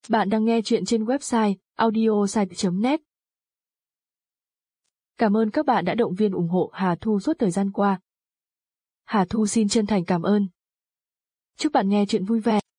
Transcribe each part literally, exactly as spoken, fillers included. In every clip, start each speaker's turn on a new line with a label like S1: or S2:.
S1: Bạn đang nghe chuyện trên website audiosite chấm net. Cảm ơn các bạn đã động viên ủng hộ Hà Thu suốt thời gian qua. Hà Thu xin chân thành cảm ơn. Chúc bạn nghe chuyện vui vẻ.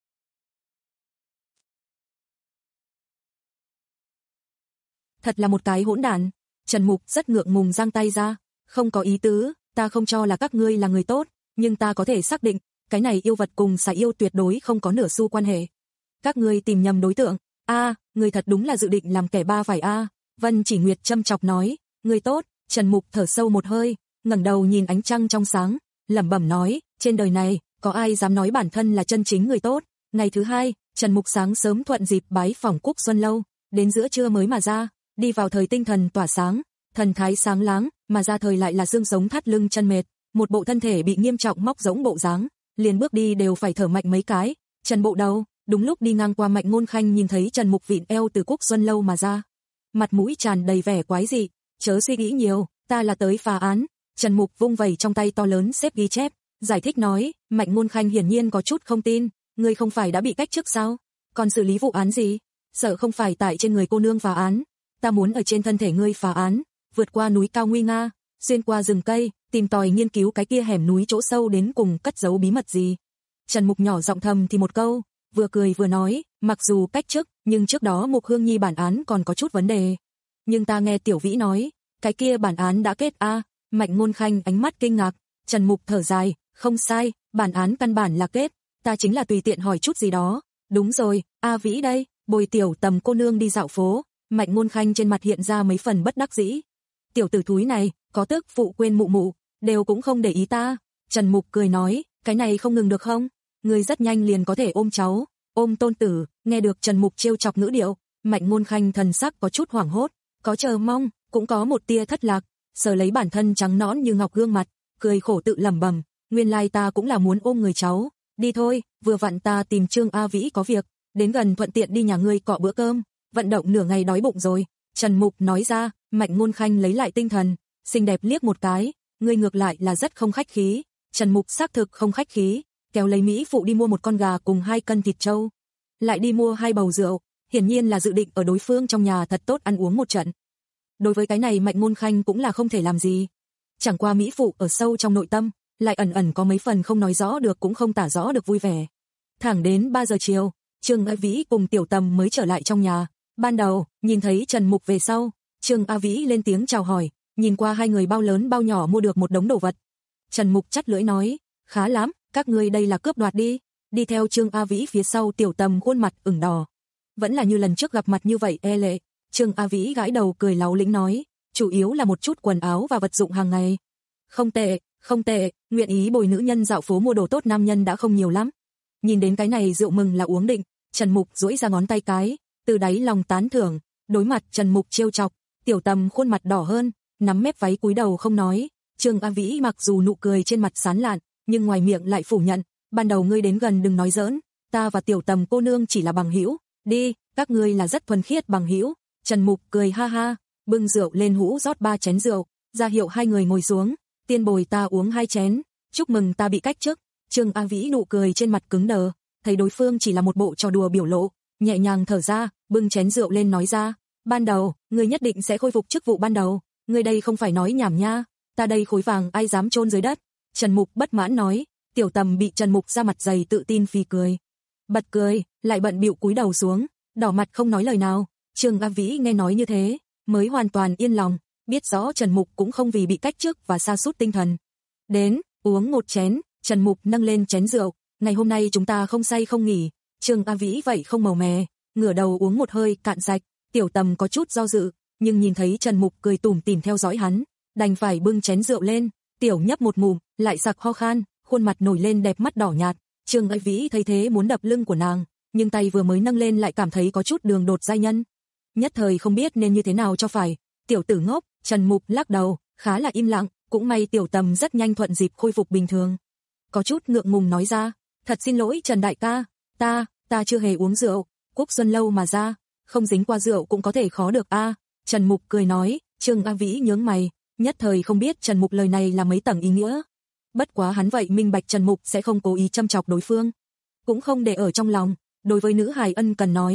S2: Thật là một cái hỗn đản. Trần Mục rất ngượng ngùng giang tay ra. Không có ý tứ, ta không cho là các ngươi là người tốt, nhưng ta có thể xác định, cái này yêu vật cùng xà yêu tuyệt đối không có nửa xu quan hệ. Các ngươi tìm nhầm đối tượng. A, à, người thật đúng là dự định làm kẻ ba phải a. À. Vân Chỉ Nguyệt châm chọc nói, người tốt. Trần Mục thở sâu một hơi, ngẩng đầu nhìn ánh trăng trong sáng, lẩm bẩm nói, trên đời này, có ai dám nói bản thân là chân chính người tốt. Ngày thứ hai, Trần Mục sáng sớm thuận dịp bái phỏng Cúc Xuân Lâu, đến giữa trưa mới mà ra, đi vào thời tinh thần tỏa sáng, thần thái sáng láng, mà ra thời lại là xương sống thắt lưng chân mệt, một bộ thân thể bị nghiêm trọng móc rỗng bộ dáng, liền bước đi đều phải thở mạnh mấy cái. Trần bộ đầu, đúng lúc đi ngang qua Mạnh Ngôn Khanh nhìn thấy Trần Mục vịn eo từ Cúc Xuân Lâu mà ra, mặt mũi tràn đầy vẻ quái dị, chớ suy nghĩ nhiều, ta là tới phá án. Trần Mục vung vẩy trong tay to lớn xếp ghi chép, giải thích nói. Mạnh Ngôn Khanh hiển nhiên có chút không tin, ngươi không phải đã bị cách chức sao? Còn xử lý vụ án gì? Sợ không phải tại trên người cô nương phá án, ta muốn ở trên thân thể ngươi phá án, vượt qua núi cao nguy nga, xuyên qua rừng cây, tìm tòi nghiên cứu cái kia hẻm núi chỗ sâu đến cùng cất giấu bí mật gì. Trần Mục nhỏ giọng thầm thì một câu, vừa cười vừa nói, mặc dù cách chức, nhưng trước đó Mục Hương Nhi bản án còn có chút vấn đề. Nhưng ta nghe Tiểu Vĩ nói, cái kia bản án đã kết a. À. Mạnh Ngôn Khanh ánh mắt kinh ngạc, Trần Mục thở dài, không sai, bản án căn bản là kết, ta chính là tùy tiện hỏi chút gì đó. Đúng rồi, A Vĩ đây, bồi Tiểu Tầm cô nương đi dạo phố. Mạnh Ngôn Khanh trên mặt hiện ra mấy phần bất đắc dĩ. Tiểu tử thúi này, có tức phụ quên mụ mụ, đều cũng không để ý ta. Trần Mục cười nói, cái này không ngừng được không? Ngươi rất nhanh liền có thể ôm cháu, ôm tôn tử. Nghe được Trần Mục trêu chọc ngữ điệu, Mạnh Ngôn Khanh thần sắc có chút hoảng hốt, có chờ mong, cũng có một tia thất lạc, sờ lấy bản thân trắng nõn như ngọc gương mặt, cười khổ tự lẩm bẩm, nguyên lai ta cũng là muốn ôm người cháu. Đi thôi, vừa vặn ta tìm Trương A Vĩ có việc, đến gần thuận tiện đi nhà ngươi cọ bữa cơm, vận động nửa ngày đói bụng rồi. Trần Mục nói ra. Mạnh Ngôn Khanh lấy lại tinh thần, xinh đẹp liếc một cái, ngươi ngược lại là rất không khách khí. Trần Mục xác thực không khách khí, kéo lấy Mỹ phụ đi mua một con gà cùng hai cân thịt trâu, lại đi mua hai bầu rượu, hiển nhiên là dự định ở đối phương trong nhà thật tốt ăn uống một trận. Đối với cái này Mạnh Ngôn Khanh cũng là không thể làm gì. Chẳng qua Mỹ phụ ở sâu trong nội tâm, lại ẩn ẩn có mấy phần không nói rõ được cũng không tả rõ được vui vẻ. Thẳng đến ba giờ chiều, Trương A Vĩ cùng Tiểu Tầm mới trở lại trong nhà. Ban đầu, nhìn thấy Trần Mục về sau, Trương A Vĩ lên tiếng chào hỏi, nhìn qua hai người bao lớn bao nhỏ mua được một đống đồ vật. Trần Mục chắt lưỡi nói, khá lắm, các ngươi đây là cướp đoạt đi. Đi theo Trương A Vĩ phía sau Tiểu Tầm khuôn mặt ửng đỏ. Vẫn là như lần trước gặp mặt như vậy e lệ. Trương A Vĩ gãi đầu cười láu lĩnh nói, chủ yếu là một chút quần áo và vật dụng hàng ngày. Không tệ, không tệ, nguyện ý bồi nữ nhân dạo phố mua đồ tốt nam nhân đã không nhiều lắm. Nhìn đến cái này rượu mừng là uống định, Trần Mục duỗi ra ngón tay cái, từ đáy lòng tán thưởng. Đối mặt Trần Mục trêu chọc, Tiểu Tầm khuôn mặt đỏ hơn, nắm mép váy cúi đầu không nói. Trương A Vĩ mặc dù nụ cười trên mặt sán lạn, nhưng ngoài miệng lại phủ nhận, ban đầu ngươi đến gần đừng nói giỡn, ta và Tiểu Tầm cô nương chỉ là bằng hữu, đi, các ngươi là rất thuần khiết bằng hữu. Trần Mục cười ha ha, bưng rượu lên hũ rót ba chén rượu, ra hiệu hai người ngồi xuống, tiên bồi ta uống hai chén, chúc mừng ta bị cách chức. Trương A Vĩ nụ cười trên mặt cứng đờ, thấy đối phương chỉ là một bộ trò đùa biểu lộ, nhẹ nhàng thở ra, bưng chén rượu lên nói ra, ban đầu, ngươi nhất định sẽ khôi phục chức vụ ban đầu, ngươi đây không phải nói nhảm nha, ta đây khối vàng ai dám chôn dưới đất. Trần Mục bất mãn nói. Tiểu Tầm bị Trần Mục ra mặt dày tự tin phì cười, bật cười, lại bận bịu cúi đầu xuống, đỏ mặt không nói lời nào. Trương A Vĩ nghe nói như thế, mới hoàn toàn yên lòng, biết rõ Trần Mục cũng không vì bị cách chức và sa sút tinh thần. Đến, uống một chén. Trần Mục nâng lên chén rượu, ngày hôm nay chúng ta không say không nghỉ. Trương A Vĩ vậy không màu mè, ngửa đầu uống một hơi cạn sạch. Tiểu Tầm có chút do dự, nhưng nhìn thấy Trần Mục cười tủm tỉm theo dõi hắn, đành phải bưng chén rượu lên, tiểu nhấp một ngụm, lại sặc ho khan, khuôn mặt nổi lên đẹp mắt đỏ nhạt. Trương A Vĩ thấy thế muốn đập lưng của nàng, nhưng tay vừa mới nâng lên lại cảm thấy có chút đường đột giai nhân, nhất thời không biết nên như thế nào cho phải. Tiểu tử ngốc. Trần Mục lắc đầu, khá là im lặng, cũng may Tiểu Tầm rất nhanh thuận dịp khôi phục bình thường, có chút ngượng ngùng nói ra, thật xin lỗi Trần đại ca, ta, ta chưa hề uống rượu, Cúc Xuân Lâu mà ra, không dính qua rượu cũng có thể khó được a. À. Trần Mục cười nói. Trương A Vĩ nhướng mày, nhất thời không biết Trần Mục lời này là mấy tầng ý nghĩa. Bất quá hắn vậy minh bạch Trần Mục sẽ không cố ý châm chọc đối phương, cũng không để ở trong lòng. Đối với nữ hài ân cần nói,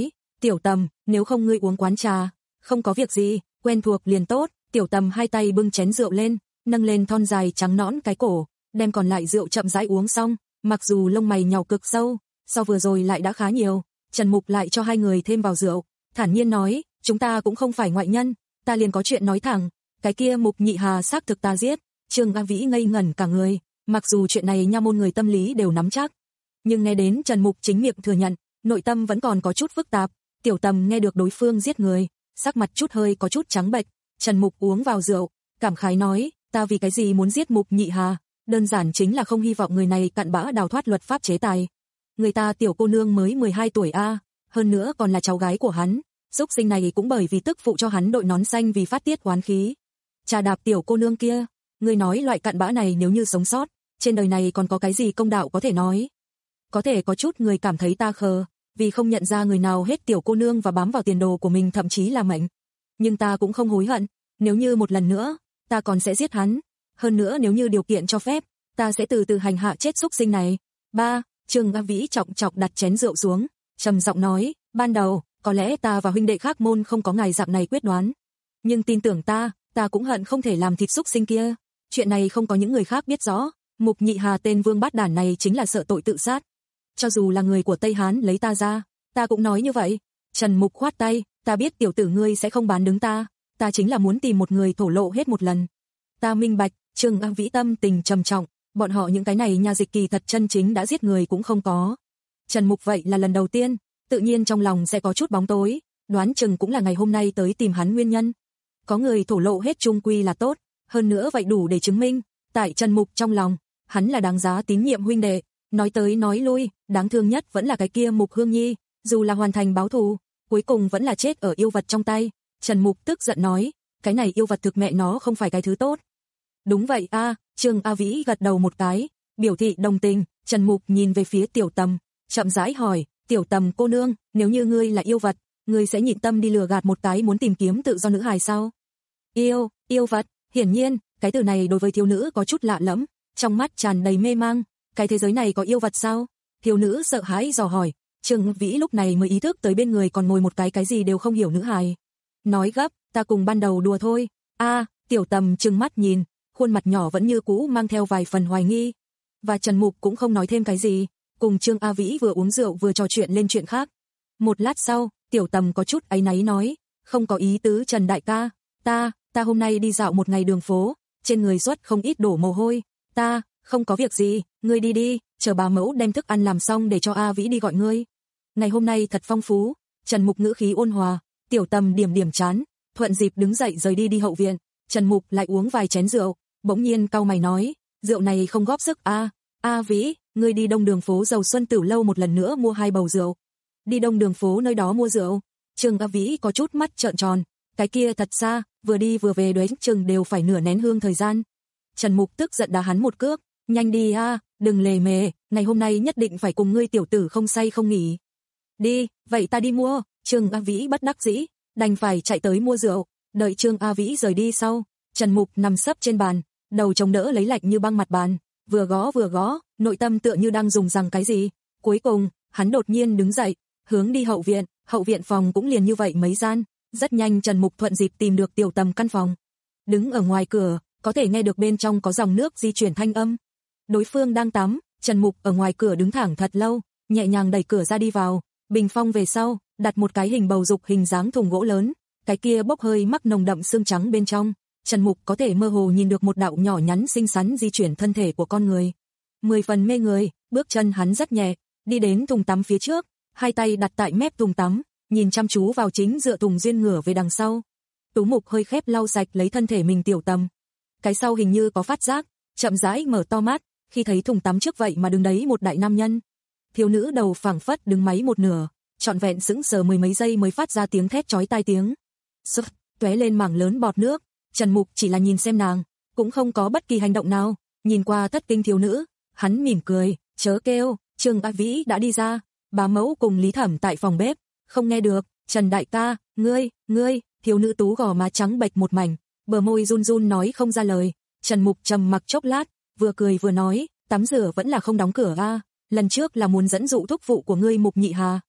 S2: Tiểu Tầm, nếu không ngươi uống quán trà, không có việc gì, quen thuộc liền tốt. Tiểu Tầm hai tay bưng chén rượu lên, nâng lên thon dài trắng nõn cái cổ, đem còn lại rượu chậm rãi uống xong, mặc dù lông mày nhàu cực sâu, so vừa rồi lại đã khá nhiều, Trần Mục lại cho hai người thêm vào rượu, thản nhiên nói, chúng ta cũng không phải ngoại nhân, ta liền có chuyện nói thẳng, cái kia Mục Nhị Hà xác thực ta giết. Trương A Vĩ ngây ngẩn cả người, mặc dù chuyện này nha môn người tâm lý đều nắm chắc, nhưng nghe đến Trần Mục chính miệng thừa nhận, nội tâm vẫn còn có chút phức tạp. Tiểu Tầm nghe được đối phương giết người, sắc mặt chút hơi có chút trắng bệch. Trần Mục uống vào rượu, cảm khái nói, ta vì cái gì muốn giết Mục Nhị Hà, đơn giản chính là không hy vọng người này cặn bã đào thoát luật pháp chế tài. Người ta tiểu cô nương mới mười hai tuổi a, hơn nữa còn là cháu gái của hắn, xúc sinh này cũng bởi vì tức phụ cho hắn đội nón xanh vì phát tiết oán khí. Trà đạp tiểu cô nương kia, ngươi nói loại cặn bã này nếu như sống sót, trên đời này còn có cái gì công đạo có thể nói. Có thể có chút người cảm thấy ta khờ, vì không nhận ra người nào hết tiểu cô nương và bám vào tiền đồ của mình thậm chí là mệnh. Nhưng ta cũng không hối hận, nếu như một lần nữa, ta còn sẽ giết hắn. Hơn nữa nếu như điều kiện cho phép, ta sẽ từ từ hành hạ chết xúc sinh này. Ba, Trương A Vĩ trọng trọng đặt chén rượu xuống, trầm giọng nói, ban đầu, có lẽ ta và huynh đệ khác môn không có ngài dạng này quyết đoán. Nhưng tin tưởng ta, ta cũng hận không thể làm thịt xúc sinh kia. Chuyện này không có những người khác biết rõ, Mục Nhị Hà tên vương bát đản này chính là sợ tội tự sát. Cho dù là người của Tây Hán lấy ta ra, ta cũng nói như vậy. Trần Mục khoát tay, ta biết tiểu tử ngươi sẽ không bán đứng ta, ta chính là muốn tìm một người thổ lộ hết một lần. Ta minh bạch, Trương A Vĩ tâm tình trầm trọng, bọn họ những cái này nha dịch kỳ thật chân chính đã giết người cũng không có. Trần Mục vậy là lần đầu tiên, tự nhiên trong lòng sẽ có chút bóng tối, đoán chừng cũng là ngày hôm nay tới tìm hắn nguyên nhân. Có người thổ lộ hết chung quy là tốt, hơn nữa vậy đủ để chứng minh, tại Trần Mục trong lòng, hắn là đáng giá tín nhiệm huynh đệ. Nói tới nói lui, đáng thương nhất vẫn là cái kia Mục Hương Nhi, dù là hoàn thành báo thù, cuối cùng vẫn là chết ở yêu vật trong tay. Trần Mục tức giận nói, cái này yêu vật thực mẹ nó không phải cái thứ tốt. Đúng vậy a, à, Trương A Vĩ gật đầu một cái, biểu thị đồng tình. Trần Mục nhìn về phía Tiểu Tầm, chậm rãi hỏi, Tiểu Tầm cô nương, nếu như ngươi là yêu vật, ngươi sẽ nhịn tâm đi lừa gạt một cái muốn tìm kiếm tự do nữ hài sao? Yêu, yêu vật, hiển nhiên, cái từ này đối với thiếu nữ có chút lạ lẫm, trong mắt tràn đầy mê mang. Cái thế giới này có yêu vật sao? Thiếu nữ sợ hãi dò hỏi. Trương Vĩ lúc này mới ý thức tới bên người còn ngồi một cái cái gì đều không hiểu nữ hài. Nói gấp, ta cùng ban đầu đùa thôi. A, à, Tiểu Tầm trừng mắt nhìn, khuôn mặt nhỏ vẫn như cũ mang theo vài phần hoài nghi. Và Trần Mục cũng không nói thêm cái gì, cùng Trương A Vĩ vừa uống rượu vừa trò chuyện lên chuyện khác. Một lát sau, Tiểu Tầm có chút áy náy nói, không có ý tứ Trần đại ca, ta, ta hôm nay đi dạo một ngày đường phố, trên người xuất không ít đổ mồ hôi, ta, không có việc gì, ngươi đi đi, chờ bà mẫu đem thức ăn làm xong để cho A Vĩ đi gọi ngươi. Ngày hôm nay thật phong phú. Trần Mục ngữ khí ôn hòa. Tiểu Tầm điểm điểm chán, thuận dịp đứng dậy rời đi đi hậu viện. Trần Mục lại uống vài chén rượu, bỗng nhiên cau mày nói, rượu này không góp sức a. A Vĩ, ngươi đi đông đường phố Dầu Xuân Tửu lâu một lần nữa mua hai bầu rượu. Đi đông đường phố nơi đó mua rượu? Trương A Vĩ có chút mắt trợn tròn, cái kia thật xa, vừa đi vừa về đoán chừng đều phải nửa nén hương thời gian. Trần Mục tức giận đá hắn một cước, nhanh đi a, đừng lề mề, ngày hôm nay nhất định phải cùng ngươi tiểu tử không say không nghỉ. Đi, vậy ta đi mua. Trương A Vĩ bất đắc dĩ, đành phải chạy tới mua rượu. Đợi Trương A Vĩ rời đi sau, Trần Mục nằm sấp trên bàn, đầu chống đỡ lấy lạnh như băng mặt bàn, vừa gõ vừa gõ, nội tâm tựa như đang dùng rằng cái gì. Cuối cùng, hắn đột nhiên đứng dậy, hướng đi hậu viện. Hậu viện phòng cũng liền như vậy mấy gian. Rất nhanh Trần Mục thuận dịp tìm được Tiểu Tầm căn phòng. Đứng ở ngoài cửa, có thể nghe được bên trong có dòng nước di chuyển thanh âm. Đối phương đang tắm. Trần Mục ở ngoài cửa đứng thẳng thật lâu, nhẹ nhàng đẩy cửa ra đi vào. Bình phong về sau, đặt một cái hình bầu dục hình dáng thùng gỗ lớn, cái kia bốc hơi mắc nồng đậm xương trắng bên trong. Trần Mục có thể mơ hồ nhìn được một đạo nhỏ nhắn xinh xắn di chuyển thân thể của con người. Mười phần mê người, bước chân hắn rất nhẹ, đi đến thùng tắm phía trước, hai tay đặt tại mép thùng tắm, nhìn chăm chú vào chính dựa thùng duyên ngửa về đằng sau. Tú Mục hơi khép lau sạch lấy thân thể mình Tiểu Tầm. Cái sau hình như có phát giác, chậm rãi mở to mắt, khi thấy thùng tắm trước vậy mà đứng đấy một đại nam nhân. Thiếu nữ đầu phảng phất đứng máy một nửa, trọn vẹn sững sờ mười mấy giây mới phát ra tiếng thét chói tai tiếng. Sụp, tóe lên mảng lớn bọt nước. Trần Mục chỉ là nhìn xem nàng, cũng không có bất kỳ hành động nào. Nhìn qua thất kinh thiếu nữ, hắn mỉm cười, chớ kêu. Trương A Vĩ đã đi ra, bá mẫu cùng Lý Thẩm tại phòng bếp, không nghe được. Trần đại ca, ngươi, ngươi. Thiếu nữ tú gò má trắng bệch một mảnh, bờ môi run run nói không ra lời. Trần Mục trầm mặc chốc lát, vừa cười vừa nói, tắm rửa vẫn là không đóng cửa a. Lần trước là muốn dẫn dụ thúc phụ của ngươi Mục Nhị Hà,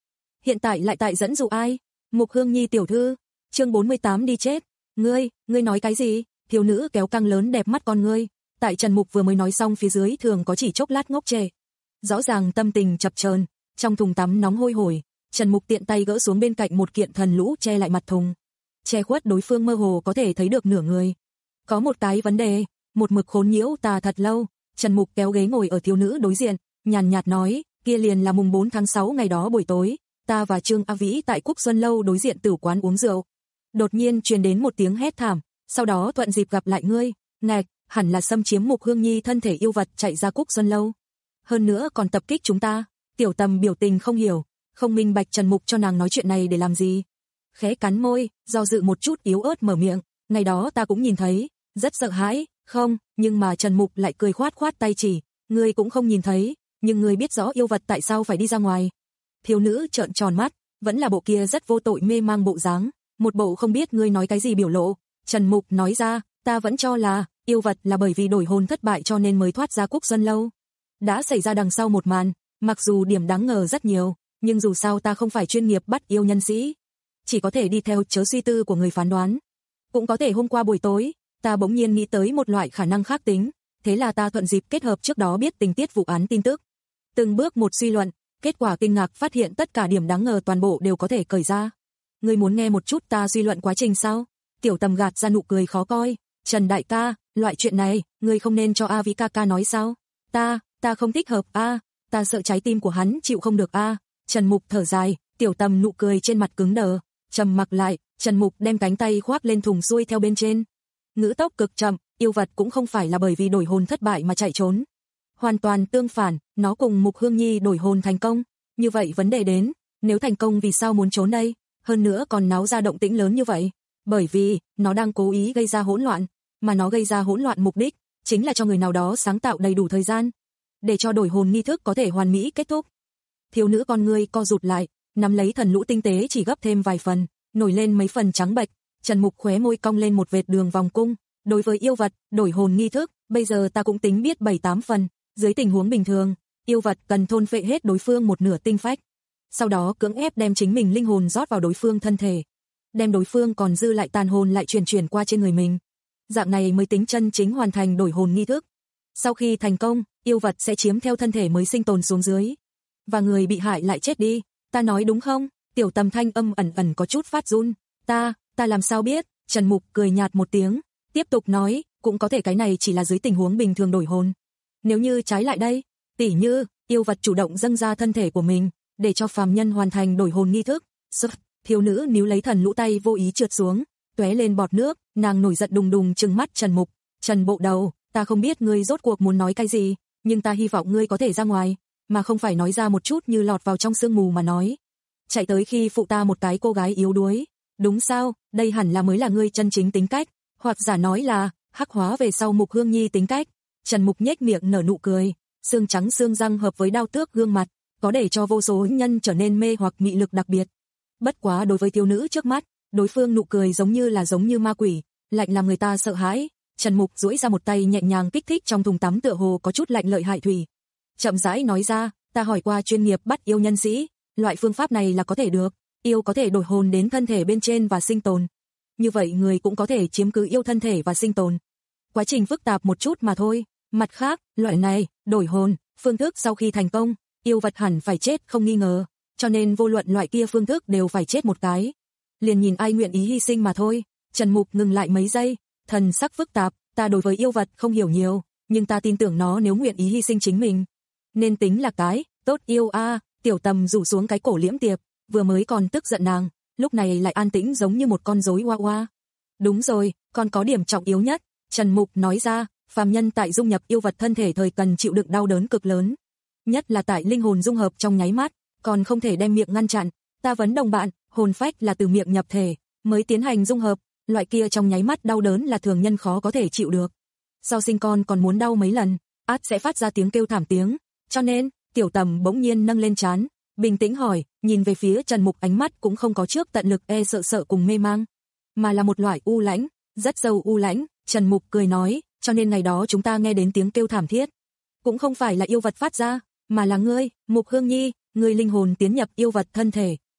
S2: hiện tại lại tại dẫn dụ ai? Mục Hương Nhi tiểu thư. Chương bốn mươi tám đi chết. Ngươi, ngươi nói cái gì? Thiếu nữ kéo căng lớn đẹp mắt con ngươi. Tại Trần Mục vừa mới nói xong phía dưới thường có chỉ chốc lát ngốc trệ. Rõ ràng tâm tình chập chờn, trong thùng tắm nóng hôi hổi, Trần Mục tiện tay gỡ xuống bên cạnh một kiện thần lũ che lại mặt thùng. Che khuất đối phương mơ hồ có thể thấy được nửa người. Có một cái vấn đề, một mực khốn nhiễu ta thật lâu. Trần Mục kéo ghế ngồi ở thiếu nữ đối diện, nhàn nhạt nói, kia liền là mùng bốn tháng sáu ngày đó buổi tối, ta và Trương A Vĩ tại Cúc Xuân lâu đối diện tử quán uống rượu. Đột nhiên truyền đến một tiếng hét thảm, sau đó thuận dịp gặp lại ngươi, ngạch, hẳn là xâm chiếm Mục Hương Nhi thân thể yêu vật chạy ra Cúc Xuân lâu. Hơn nữa còn tập kích chúng ta. Tiểu Tầm biểu tình không hiểu, không minh bạch Trần Mục cho nàng nói chuyện này để làm gì. Khẽ cắn môi, do dự một chút yếu ớt mở miệng, ngày đó ta cũng nhìn thấy, rất sợ hãi, không, nhưng mà Trần Mục lại cười khoát khoát tay chỉ, ngươi cũng không nhìn thấy, nhưng ngươi biết rõ yêu vật tại sao phải đi ra ngoài. Thiếu nữ trợn tròn mắt, vẫn là bộ kia rất vô tội mê mang bộ dáng, một bộ không biết ngươi nói cái gì biểu lộ. Trần Mục nói ra, ta vẫn cho là, yêu vật là bởi vì đổi hồn thất bại cho nên mới thoát ra Cúc Xuân lâu. Đã xảy ra đằng sau một màn, mặc dù điểm đáng ngờ rất nhiều, nhưng dù sao ta không phải chuyên nghiệp bắt yêu nhân sĩ, chỉ có thể đi theo chớ suy tư của người phán đoán. Cũng có thể hôm qua buổi tối, ta bỗng nhiên nghĩ tới một loại khả năng khác tính, thế là ta thuận dịp kết hợp trước đó biết tình tiết vụ án tin tức. Từng bước một suy luận, kết quả kinh ngạc phát hiện tất cả điểm đáng ngờ toàn bộ đều có thể cởi ra. Ngươi muốn nghe một chút ta suy luận quá trình sao? Tiểu Tầm gạt ra nụ cười khó coi, Trần đại ca, loại chuyện này, ngươi không nên cho A Vĩ ca ca nói sao? Ta, ta không thích hợp a, ta sợ trái tim của hắn chịu không được a. Trần Mục thở dài, Tiểu Tầm nụ cười trên mặt cứng đờ, trầm mặc lại, Trần Mục đem cánh tay khoác lên thùng xuôi theo bên trên. Ngữ tốc cực chậm, yêu vật cũng không phải là bởi vì đổi hồn thất bại mà chạy trốn. Hoàn toàn tương phản, nó cùng Mục Hương Nhi đổi hồn thành công. Như vậy vấn đề đến, nếu thành công vì sao muốn trốn đây, hơn nữa còn náo ra động tĩnh lớn như vậy? Bởi vì, nó đang cố ý gây ra hỗn loạn, mà nó gây ra hỗn loạn mục đích, chính là cho người nào đó sáng tạo đầy đủ thời gian, để cho đổi hồn nghi thức có thể hoàn mỹ kết thúc. Thiếu nữ con ngươi co rụt lại, nắm lấy thần lũ tinh tế chỉ gấp thêm vài phần, nổi lên mấy phần trắng bệch. Trần Mục khóe môi cong lên một vệt đường vòng cung, đối với yêu vật, đổi hồn nghi thức, bây giờ ta cũng tính biết bảy tám phần, dưới tình huống bình thường, yêu vật cần thôn phệ hết đối phương một nửa tinh phách, sau đó cưỡng ép đem chính mình linh hồn rót vào đối phương thân thể, đem đối phương còn dư lại tàn hồn lại truyền chuyển qua trên người mình. Dạng này mới tính chân chính hoàn thành đổi hồn nghi thức. Sau khi thành công, yêu vật sẽ chiếm theo thân thể mới sinh tồn xuống dưới, và người bị hại lại chết đi. Ta nói đúng không? Tiểu Tầm thanh âm ẩn ẩn có chút phát run. Ta, ta làm sao biết? Trần Mục cười nhạt một tiếng, tiếp tục nói, cũng có thể cái này chỉ là dưới tình huống bình thường đổi hồn. Nếu như trái lại đây, tỉ như, yêu vật chủ động dâng ra thân thể của mình, để cho phàm nhân hoàn thành đổi hồn nghi thức. Sức, thiếu nữ níu lấy thần lũ tay vô ý trượt xuống, tóe lên bọt nước, nàng nổi giận đùng đùng trừng mắt Trần Mục. Trần bộ đầu, ta không biết ngươi rốt cuộc muốn nói cái gì, nhưng ta hy vọng ngươi có thể ra ngoài, mà không phải nói ra một chút như lọt vào trong sương mù mà nói. Chạy tới khi phụ ta một cái cô gái yếu đuối, đúng sao? Đây hẳn là mới là ngươi chân chính tính cách, hoặc giả nói là hắc hóa về sau Mục Hương Nhi tính cách. Trần Mục nhếch miệng nở nụ cười, xương trắng xương răng hợp với đao tước gương mặt, có để cho vô số nhân trở nên mê hoặc mị lực đặc biệt. Bất quá đối với thiếu nữ trước mắt, đối phương nụ cười giống như là giống như ma quỷ, lạnh làm người ta sợ hãi. Trần Mục duỗi ra một tay nhẹ nhàng kích thích trong thùng tắm tựa hồ có chút lạnh lợi hại thủy. Chậm rãi nói ra, ta hỏi qua chuyên nghiệp bắt yêu nhân sĩ, loại phương pháp này là có thể được, yêu có thể đổi hồn đến thân thể bên trên và sinh tồn. Như vậy người cũng có thể chiếm cứ yêu thân thể và sinh tồn. Quá trình phức tạp một chút mà thôi. Mặt khác, loại này, đổi hồn, phương thức sau khi thành công, yêu vật hẳn phải chết không nghi ngờ, cho nên vô luận loại kia phương thức đều phải chết một cái. Liền nhìn ai nguyện ý hy sinh mà thôi. Trần Mục ngừng lại mấy giây, thần sắc phức tạp, ta đối với yêu vật không hiểu nhiều, nhưng ta tin tưởng nó nếu nguyện ý hy sinh chính mình, nên tính là cái tốt yêu a. À. Tiểu Tầm rủ xuống cái cổ liễm tiệp, vừa mới còn tức giận nàng, lúc này lại an tĩnh giống như một con rối hoa hoa. Đúng rồi, còn có điểm trọng yếu nhất, Trần Mục nói ra, phàm nhân tại dung nhập yêu vật thân thể thời cần chịu đựng đau đớn cực lớn, nhất là tại linh hồn dung hợp trong nháy mắt, còn không thể đem miệng ngăn chặn. Ta vấn đồng bạn, hồn phách là từ miệng nhập thể mới tiến hành dung hợp, loại kia trong nháy mắt đau đớn là thường nhân khó có thể chịu được. Sau sinh con còn muốn đau mấy lần, át sẽ phát ra tiếng kêu thảm tiếng, cho nên, Tiểu Tầm bỗng nhiên nâng lên trán, bình tĩnh hỏi, nhìn về phía Trần Mục ánh mắt cũng không có trước tận lực e sợ sợ cùng mê mang, mà là một loại u lãnh, rất sâu u lãnh. Trần Mục cười nói, cho nên ngày đó chúng ta nghe đến tiếng kêu thảm thiết, cũng không phải là yêu vật phát ra, mà là ngươi, Mục Hương Nhi, ngươi linh hồn tiến nhập yêu vật thân thể,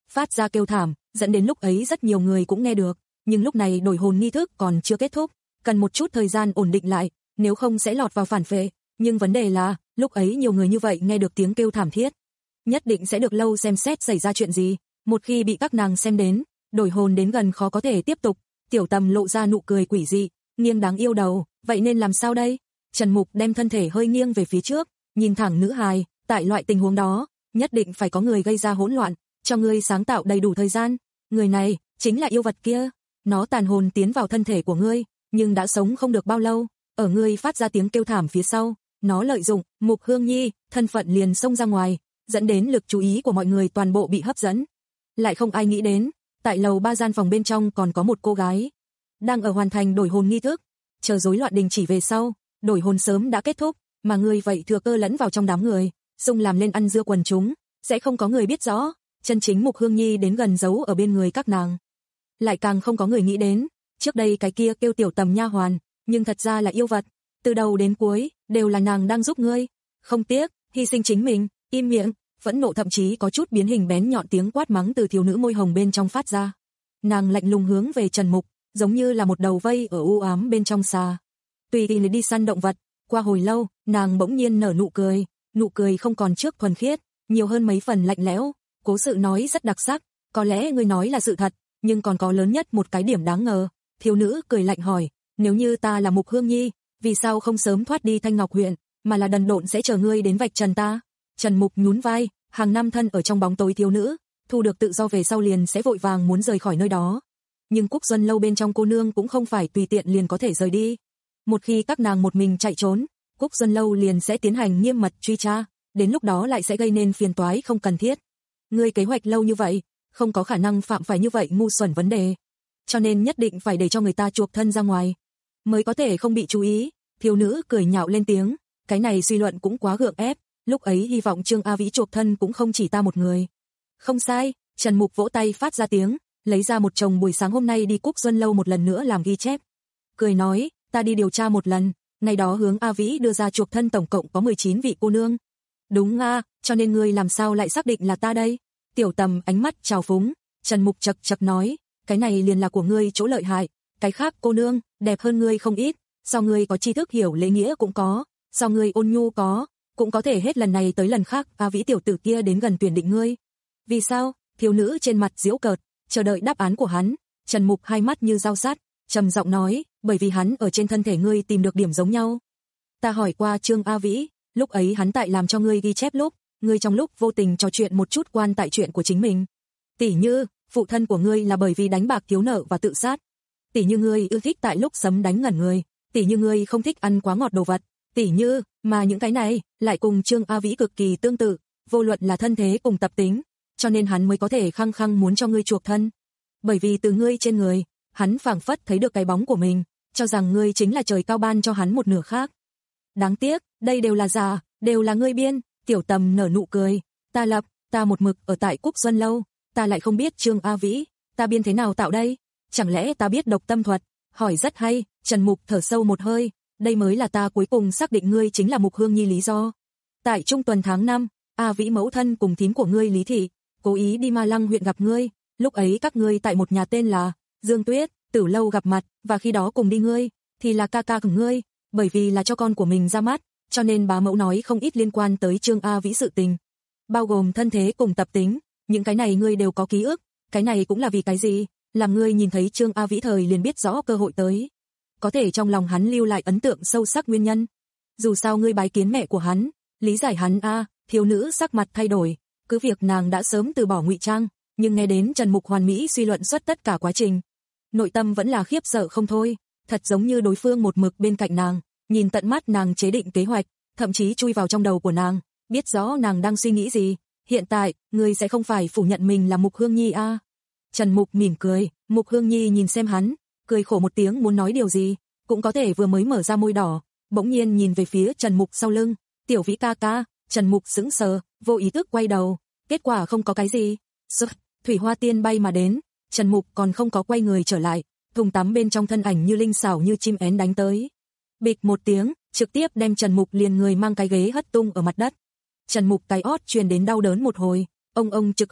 S2: phát ra kêu thảm, dẫn đến lúc ấy rất nhiều người cũng nghe được, nhưng lúc này đổi hồn nghi thức còn chưa kết thúc, cần một chút thời gian ổn định lại, nếu không sẽ lọt vào phản phệ, nhưng vấn đề là, lúc ấy nhiều người như vậy nghe được tiếng kêu thảm thiết, nhất định sẽ được lâu xem xét xảy ra chuyện gì, một khi bị các nàng xem đến, đổi hồn đến gần khó có thể tiếp tục. Tiểu Tầm lộ ra nụ cười quỷ dị, nghiêng đáng yêu đầu, vậy nên làm sao đây? Trần Mục đem thân thể hơi nghiêng về phía trước, nhìn thẳng nữ hài, tại loại tình huống đó, nhất định phải có người gây ra hỗn loạn, cho ngươi sáng tạo đầy đủ thời gian. Người này, chính là yêu vật kia, nó tàn hồn tiến vào thân thể của ngươi, nhưng đã sống không được bao lâu, ở ngươi phát ra tiếng kêu thảm phía sau, nó lợi dụng Mục Hương Nhi, thân phận liền xông ra ngoài, dẫn đến lực chú ý của mọi người toàn bộ bị hấp dẫn. Lại không ai nghĩ đến, tại lầu ba gian phòng bên trong còn có một cô gái đang ở hoàn thành đổi hồn nghi thức, chờ rối loạn đình chỉ về sau, đổi hồn sớm đã kết thúc, mà ngươi vậy thừa cơ lẫn vào trong đám người, xung làm lên ăn dưa quần chúng, sẽ không có người biết rõ, chân chính Mục Hương Nhi đến gần giấu ở bên người các nàng. Lại càng không có người nghĩ đến, trước đây cái kia kêu Tiểu Tầm nha hoàn, nhưng thật ra là yêu vật, từ đầu đến cuối đều là nàng đang giúp ngươi, không tiếc hy sinh chính mình. Im miệng. Phẫn nộ thậm chí có chút biến hình bén nhọn tiếng quát mắng từ thiếu nữ môi hồng bên trong phát ra. Nàng lạnh lùng hướng về Trần Mục, giống như là một đầu vây ở u ám bên trong xà. Tùy ý đi săn động vật, qua hồi lâu, nàng bỗng nhiên nở nụ cười, nụ cười không còn trước thuần khiết, nhiều hơn mấy phần lạnh lẽo, cố sự nói rất đặc sắc, có lẽ ngươi nói là sự thật, nhưng còn có lớn nhất một cái điểm đáng ngờ. Thiếu nữ cười lạnh hỏi, nếu như ta là Mục Hương Nhi, vì sao không sớm thoát đi Thanh Ngọc huyện, mà là đần độn sẽ chờ ngươi đến vạch trần ta? Trần Mục nhún vai, hàng năm thân ở trong bóng tối thiếu nữ, thu được tự do về sau liền sẽ vội vàng muốn rời khỏi nơi đó. Nhưng Cúc Duân lâu bên trong cô nương cũng không phải tùy tiện liền có thể rời đi. Một khi các nàng một mình chạy trốn, Cúc Duân lâu liền sẽ tiến hành nghiêm mật truy tra, đến lúc đó lại sẽ gây nên phiền toái không cần thiết. Ngươi kế hoạch lâu như vậy, không có khả năng phạm phải như vậy ngu xuẩn vấn đề, cho nên nhất định phải để cho người ta chuộc thân ra ngoài, mới có thể không bị chú ý. Thiếu nữ cười nhạo lên tiếng, cái này suy luận cũng quá gượng ép. Lúc ấy hy vọng Trương A Vĩ chuộc thân cũng không chỉ ta một người. Không sai, Trần Mục vỗ tay phát ra tiếng, lấy ra một chồng buổi sáng hôm nay đi Cúc Duân lâu một lần nữa làm ghi chép. Cười nói, ta đi điều tra một lần, ngày đó hướng A Vĩ đưa ra chuộc thân tổng cộng có mười chín vị cô nương. Đúng a, cho nên ngươi làm sao lại xác định là ta đây? Tiểu Tầm ánh mắt trào phúng, Trần Mục chậc chậc nói, cái này liền là của ngươi chỗ lợi hại, cái khác cô nương, đẹp hơn ngươi không ít, so ngươi có tri thức hiểu lễ nghĩa cũng có, so ngươi ôn nhu có. Cũng có thể hết lần này tới lần khác A Vĩ tiểu tử kia đến gần tuyển định ngươi. Vì sao? Thiếu nữ trên mặt giễu cợt, chờ đợi đáp án của hắn. Trần Mục hai mắt như dao sắt, trầm giọng nói, bởi vì hắn ở trên thân thể ngươi tìm được điểm giống nhau. Ta hỏi qua Trương A Vĩ, lúc ấy hắn tại làm cho ngươi ghi chép lúc, ngươi trong lúc vô tình trò chuyện một chút quan tại chuyện của chính mình. Tỷ như, phụ thân của ngươi là bởi vì đánh bạc thiếu nợ và tự sát. Tỷ như ngươi ưa thích tại lúc sấm đánh ngẩn người, tỷ như ngươi không thích ăn quá ngọt đồ vật. Tỷ như, mà những cái này, lại cùng Trương A Vĩ cực kỳ tương tự, vô luận là thân thế cùng tập tính, cho nên hắn mới có thể khăng khăng muốn cho ngươi chuộc thân. Bởi vì từ ngươi trên người, hắn phảng phất thấy được cái bóng của mình, cho rằng ngươi chính là trời cao ban cho hắn một nửa khác. Đáng tiếc, đây đều là giả, đều là ngươi biên. Tiểu Tầm nở nụ cười, ta lập, ta một mực ở tại Cúc Duân lâu, ta lại không biết Trương A Vĩ, ta biên thế nào tạo đây? Chẳng lẽ ta biết độc tâm thuật? Hỏi rất hay. Trần Mục thở sâu một hơi. Đây mới là ta cuối cùng xác định ngươi chính là Mục Hương Nhi lý do. Tại trung tuần tháng năm, A Vĩ mẫu thân cùng thím của ngươi Lý Thị, cố ý đi Ma Lăng huyện gặp ngươi, lúc ấy các ngươi tại một nhà tên là Dương Tuyết, Tử lâu gặp mặt, và khi đó cùng đi ngươi, thì là ca ca của ngươi, bởi vì là cho con của mình ra mắt, cho nên bá mẫu nói không ít liên quan tới Trương A Vĩ sự tình, bao gồm thân thế cùng tập tính, những cái này ngươi đều có ký ức, cái này cũng là vì cái gì, làm ngươi nhìn thấy Trương A Vĩ thời liền biết rõ cơ hội tới. Có thể trong lòng hắn lưu lại ấn tượng sâu sắc nguyên nhân. Dù sao ngươi bái kiến mẹ của hắn, lý giải hắn a. À, thiếu nữ sắc mặt thay đổi, cứ việc nàng đã sớm từ bỏ ngụy trang, nhưng nghe đến Trần Mục hoàn mỹ suy luận suốt tất cả quá trình, nội tâm vẫn là khiếp sợ không thôi, thật giống như đối phương một mực bên cạnh nàng, nhìn tận mắt nàng chế định kế hoạch, thậm chí chui vào trong đầu của nàng, biết rõ nàng đang suy nghĩ gì. Hiện tại, ngươi sẽ không phải phủ nhận mình là Mục Hương Nhi a? À? Trần Mục mỉm cười, Mục Hương Nhi nhìn xem hắn, cười khổ một tiếng muốn nói điều gì, cũng có thể vừa mới mở ra môi đỏ, bỗng nhiên nhìn về phía Trần Mục sau lưng, Tiểu Vĩ ca ca. Trần Mục sững sờ, vô ý thức quay đầu, kết quả không có cái gì. Sức, thủy hoa tiên bay mà đến, Trần Mục còn không có quay người trở lại, thùng tắm bên trong thân ảnh như linh xảo như chim én đánh tới. Bịch một tiếng, trực tiếp đem Trần Mục liền người mang cái ghế hất tung ở mặt đất. Trần Mục cái ót truyền đến đau đớn một hồi, ông ông trực hưởng,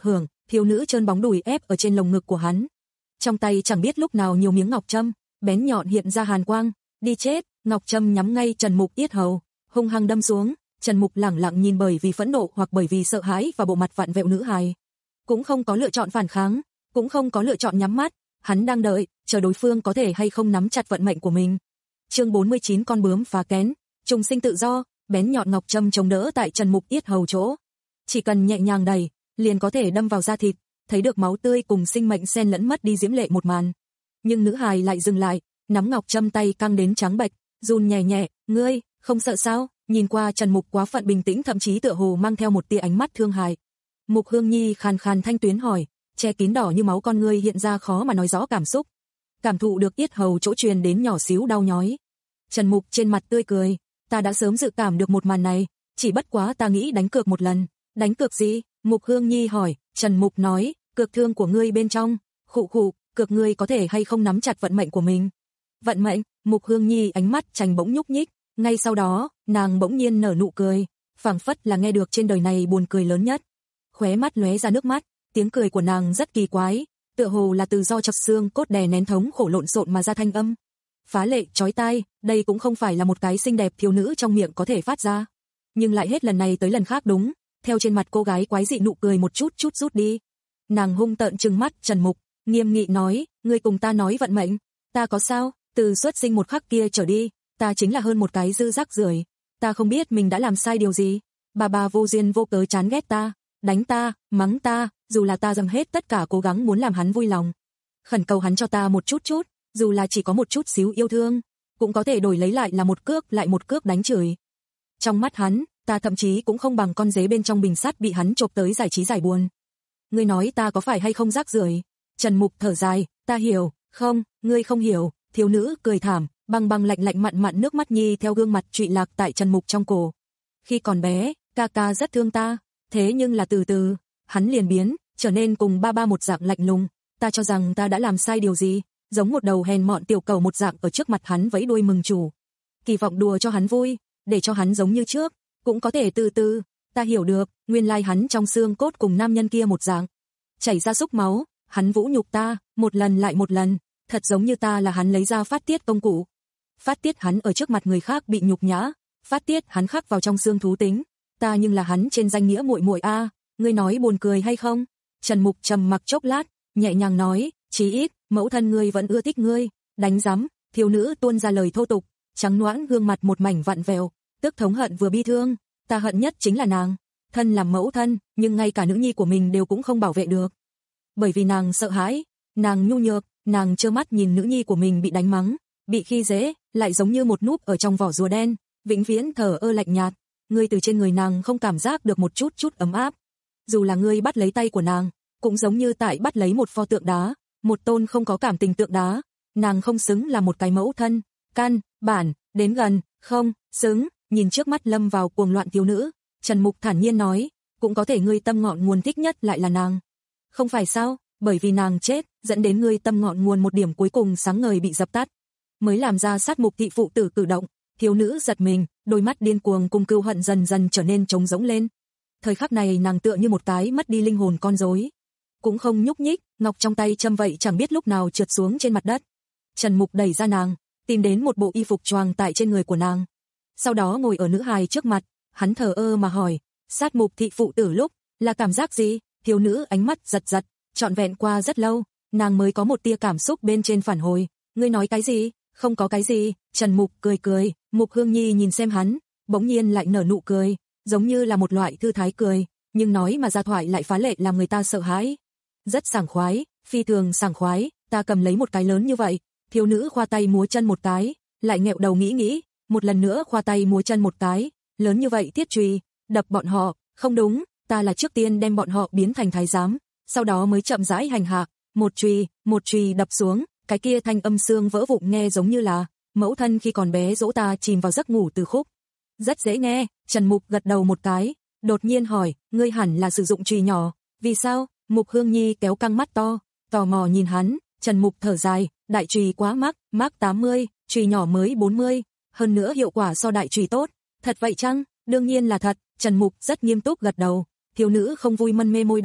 S2: thiếu nữ trơn bóng đùi ép ở trên lồng ngực của hắn. Trong tay chẳng biết lúc nào nhiều miếng ngọc châm, bén nhọn hiện ra hàn quang, đi chết, ngọc châm nhắm ngay Trần Mục yết hầu, hung hăng đâm xuống. Trần Mục lẳng lặng nhìn, bởi vì phẫn nộ hoặc bởi vì sợ hãi và bộ mặt vặn vẹo nữ hài. Cũng không có lựa chọn phản kháng, cũng không có lựa chọn nhắm mắt, hắn đang đợi, chờ đối phương có thể hay không nắm chặt vận mệnh của mình. Chương bốn mươi chín, con bướm phá kén, trùng sinh tự do, bén nhọn ngọc châm chống đỡ tại Trần Mục yết hầu chỗ. Chỉ cần nhẹ nhàng đẩy, liền có thể đâm vào da thịt, thấy được máu tươi cùng sinh mệnh xen lẫn mất đi diễm lệ một màn. Nhưng nữ hài lại dừng lại, nắm ngọc châm tay căng đến trắng bệch, run nhẹ nhẹ, "Ngươi không sợ sao?" Nhìn qua Trần Mục quá phận bình tĩnh, thậm chí tựa hồ mang theo một tia ánh mắt thương hại. Mục Hương Nhi khàn khàn thanh tuyến hỏi, che kín đỏ như máu con ngươi hiện ra khó mà nói rõ cảm xúc. Cảm thụ được yết hầu chỗ truyền đến nhỏ xíu đau nhói. Trần Mục trên mặt tươi cười, "Ta đã sớm dự cảm được một màn này, chỉ bất quá ta nghĩ đánh cược một lần." "Đánh cược gì?" Mục Hương Nhi hỏi. Trần Mục nói, "Cược thương của ngươi bên trong." "Khụ khụ, cược ngươi có thể hay không nắm chặt vận mệnh của mình." "Vận mệnh?" Mục Hương Nhi ánh mắt trành bỗng nhúc nhích, ngay sau đó, nàng bỗng nhiên nở nụ cười, phảng phất là nghe được trên đời này buồn cười lớn nhất. Khóe mắt lóe ra nước mắt, tiếng cười của nàng rất kỳ quái, tựa hồ là từ do chập xương cốt đè nén thống khổ lộn xộn mà ra thanh âm. Phá lệ chói tai, đây cũng không phải là một cái xinh đẹp thiếu nữ trong miệng có thể phát ra. Nhưng lại hết lần này tới lần khác đúng, theo trên mặt cô gái quái dị nụ cười một chút chút rút đi. Nàng hung tợn trừng mắt Trần Mục, nghiêm nghị nói, "Ngươi cùng ta nói vận mệnh, ta có sao? Từ xuất sinh một khắc kia trở đi, ta chính là hơn một cái dư rác rưởi. Ta không biết mình đã làm sai điều gì. Bà bà vô duyên vô cớ chán ghét ta, đánh ta, mắng ta, dù là ta dâng hết tất cả cố gắng muốn làm hắn vui lòng. Khẩn cầu hắn cho ta một chút chút, dù là chỉ có một chút xíu yêu thương, cũng có thể đổi lấy lại là một cước lại một cước đánh chửi. Trong mắt hắn, ta thậm chí cũng không bằng con dế bên trong bình sắt bị hắn chộp tới giải trí giải buồn. Ngươi nói ta có phải hay không rác rưởi?" Trần Mục thở dài, "Ta hiểu." "Không, ngươi không hiểu." Thiếu nữ cười thảm, băng băng lạnh lạnh mặn mặn nước mắt nhi theo gương mặt trụy lạc tại Trần Mục trong cổ. "Khi còn bé, ca ca rất thương ta, thế nhưng là từ từ, hắn liền biến, trở nên cùng ba ba một dạng lạnh lùng. Ta cho rằng ta đã làm sai điều gì, giống một đầu hèn mọn tiểu cầu một dạng ở trước mặt hắn vẫy đuôi mừng chủ. Kỳ vọng đùa cho hắn vui, để cho hắn giống như trước, cũng có thể từ từ. Ta hiểu được, nguyên lai hắn trong xương cốt cùng nam nhân kia một dạng. Chảy ra xúc máu, hắn vũ nhục ta, một lần lại một lần, thật giống như ta là hắn lấy ra phát tiết công cụ. Phát tiết hắn ở trước mặt người khác bị nhục nhã, phát tiết hắn khắc vào trong xương thú tính. Ta nhưng là hắn trên danh nghĩa muội muội a, ngươi nói buồn cười hay không?" Trần Mục trầm mặc chốc lát, nhẹ nhàng nói, "Chí ít, mẫu thân ngươi vẫn ưa thích ngươi." "Đánh rắm." Thiếu nữ tuôn ra lời thô tục, trắng nõn gương mặt một mảnh vặn vẹo, tức thống hận vừa bi thương. "Ta hận nhất chính là nàng, thân làm mẫu thân, nhưng ngay cả nữ nhi của mình đều cũng không bảo vệ được. Bởi vì nàng sợ hãi, nàng nhu nhược, nàng trơ mắt nhìn nữ nhi của mình bị đánh mắng, bị khi dễ, lại giống như một núp ở trong vỏ rùa đen, vĩnh viễn thờ ơ lạnh nhạt. Ngươi từ trên người nàng không cảm giác được một chút chút ấm áp. Dù là ngươi bắt lấy tay của nàng, cũng giống như tại bắt lấy một pho tượng đá, một tôn không có cảm tình tượng đá. Nàng không xứng là một cái mẫu thân, căn bản, đến gần, không xứng." Nhìn trước mắt lâm vào cuồng loạn thiếu nữ, Trần Mục thản nhiên nói, "Cũng có thể ngươi tâm ngọn nguồn thích nhất lại là nàng. Không phải sao? Bởi vì nàng chết, dẫn đến ngươi tâm ngọn nguồn một điểm cuối cùng sáng ngời bị dập tắt, mới làm ra sát mục thị phụ tử cử động." Thiếu nữ giật mình, đôi mắt điên cuồng cùng cừu hận dần dần trở nên trống rỗng lên. Thời khắc này nàng tựa như một cái mất đi linh hồn con rối, cũng không nhúc nhích, ngọc trong tay châm vậy chẳng biết lúc nào trượt xuống trên mặt đất. Trần Mục đẩy ra nàng, tìm đến một bộ y phục choàng tại trên người của nàng. Sau đó ngồi ở nữ hài trước mặt, hắn thờ ơ mà hỏi, "Sát mục thị phụ tử lúc, là cảm giác gì?" Thiếu nữ ánh mắt giật giật, trọn vẹn qua rất lâu, nàng mới có một tia cảm xúc bên trên phản hồi. "Ngươi nói cái gì?" "Không có cái gì." Trần Mục cười cười. Mục Hương Nhi nhìn xem hắn, bỗng nhiên lại nở nụ cười, giống như là một loại thư thái cười, nhưng nói mà ra thoại lại phá lệ làm người ta sợ hãi. "Rất sảng khoái, phi thường sảng khoái, ta cầm lấy một cái lớn như vậy." Thiếu nữ khoa tay múa chân một cái, lại nghẹo đầu nghĩ nghĩ, một lần nữa khoa tay múa chân một cái, "Lớn như vậy thiết chùy, đập bọn họ." "Không đúng, ta là trước tiên đem bọn họ biến thành thái giám, sau đó mới chậm rãi hành hạ." Một chùy, một chùy đập xuống, cái kia thanh âm xương vỡ vụn nghe giống như là mẫu thân khi còn bé dỗ ta chìm vào giấc ngủ từ khúc. "Rất dễ nghe." Trần Mục gật đầu một cái, đột nhiên hỏi, "Ngươi hẳn là sử dụng chùy nhỏ, vì sao?" Mục Hương Nhi kéo căng mắt to, tò mò nhìn hắn. Trần Mục thở dài, "Đại chùy quá mắc, mắc tám mươi, chùy nhỏ mới bốn mươi, hơn nữa hiệu quả so đại chùy tốt." "Thật vậy chăng?" "Đương nhiên là thật." Trần Mục rất nghiêm túc gật đầu. Thiếu nữ không vui mân mê môi đỏ,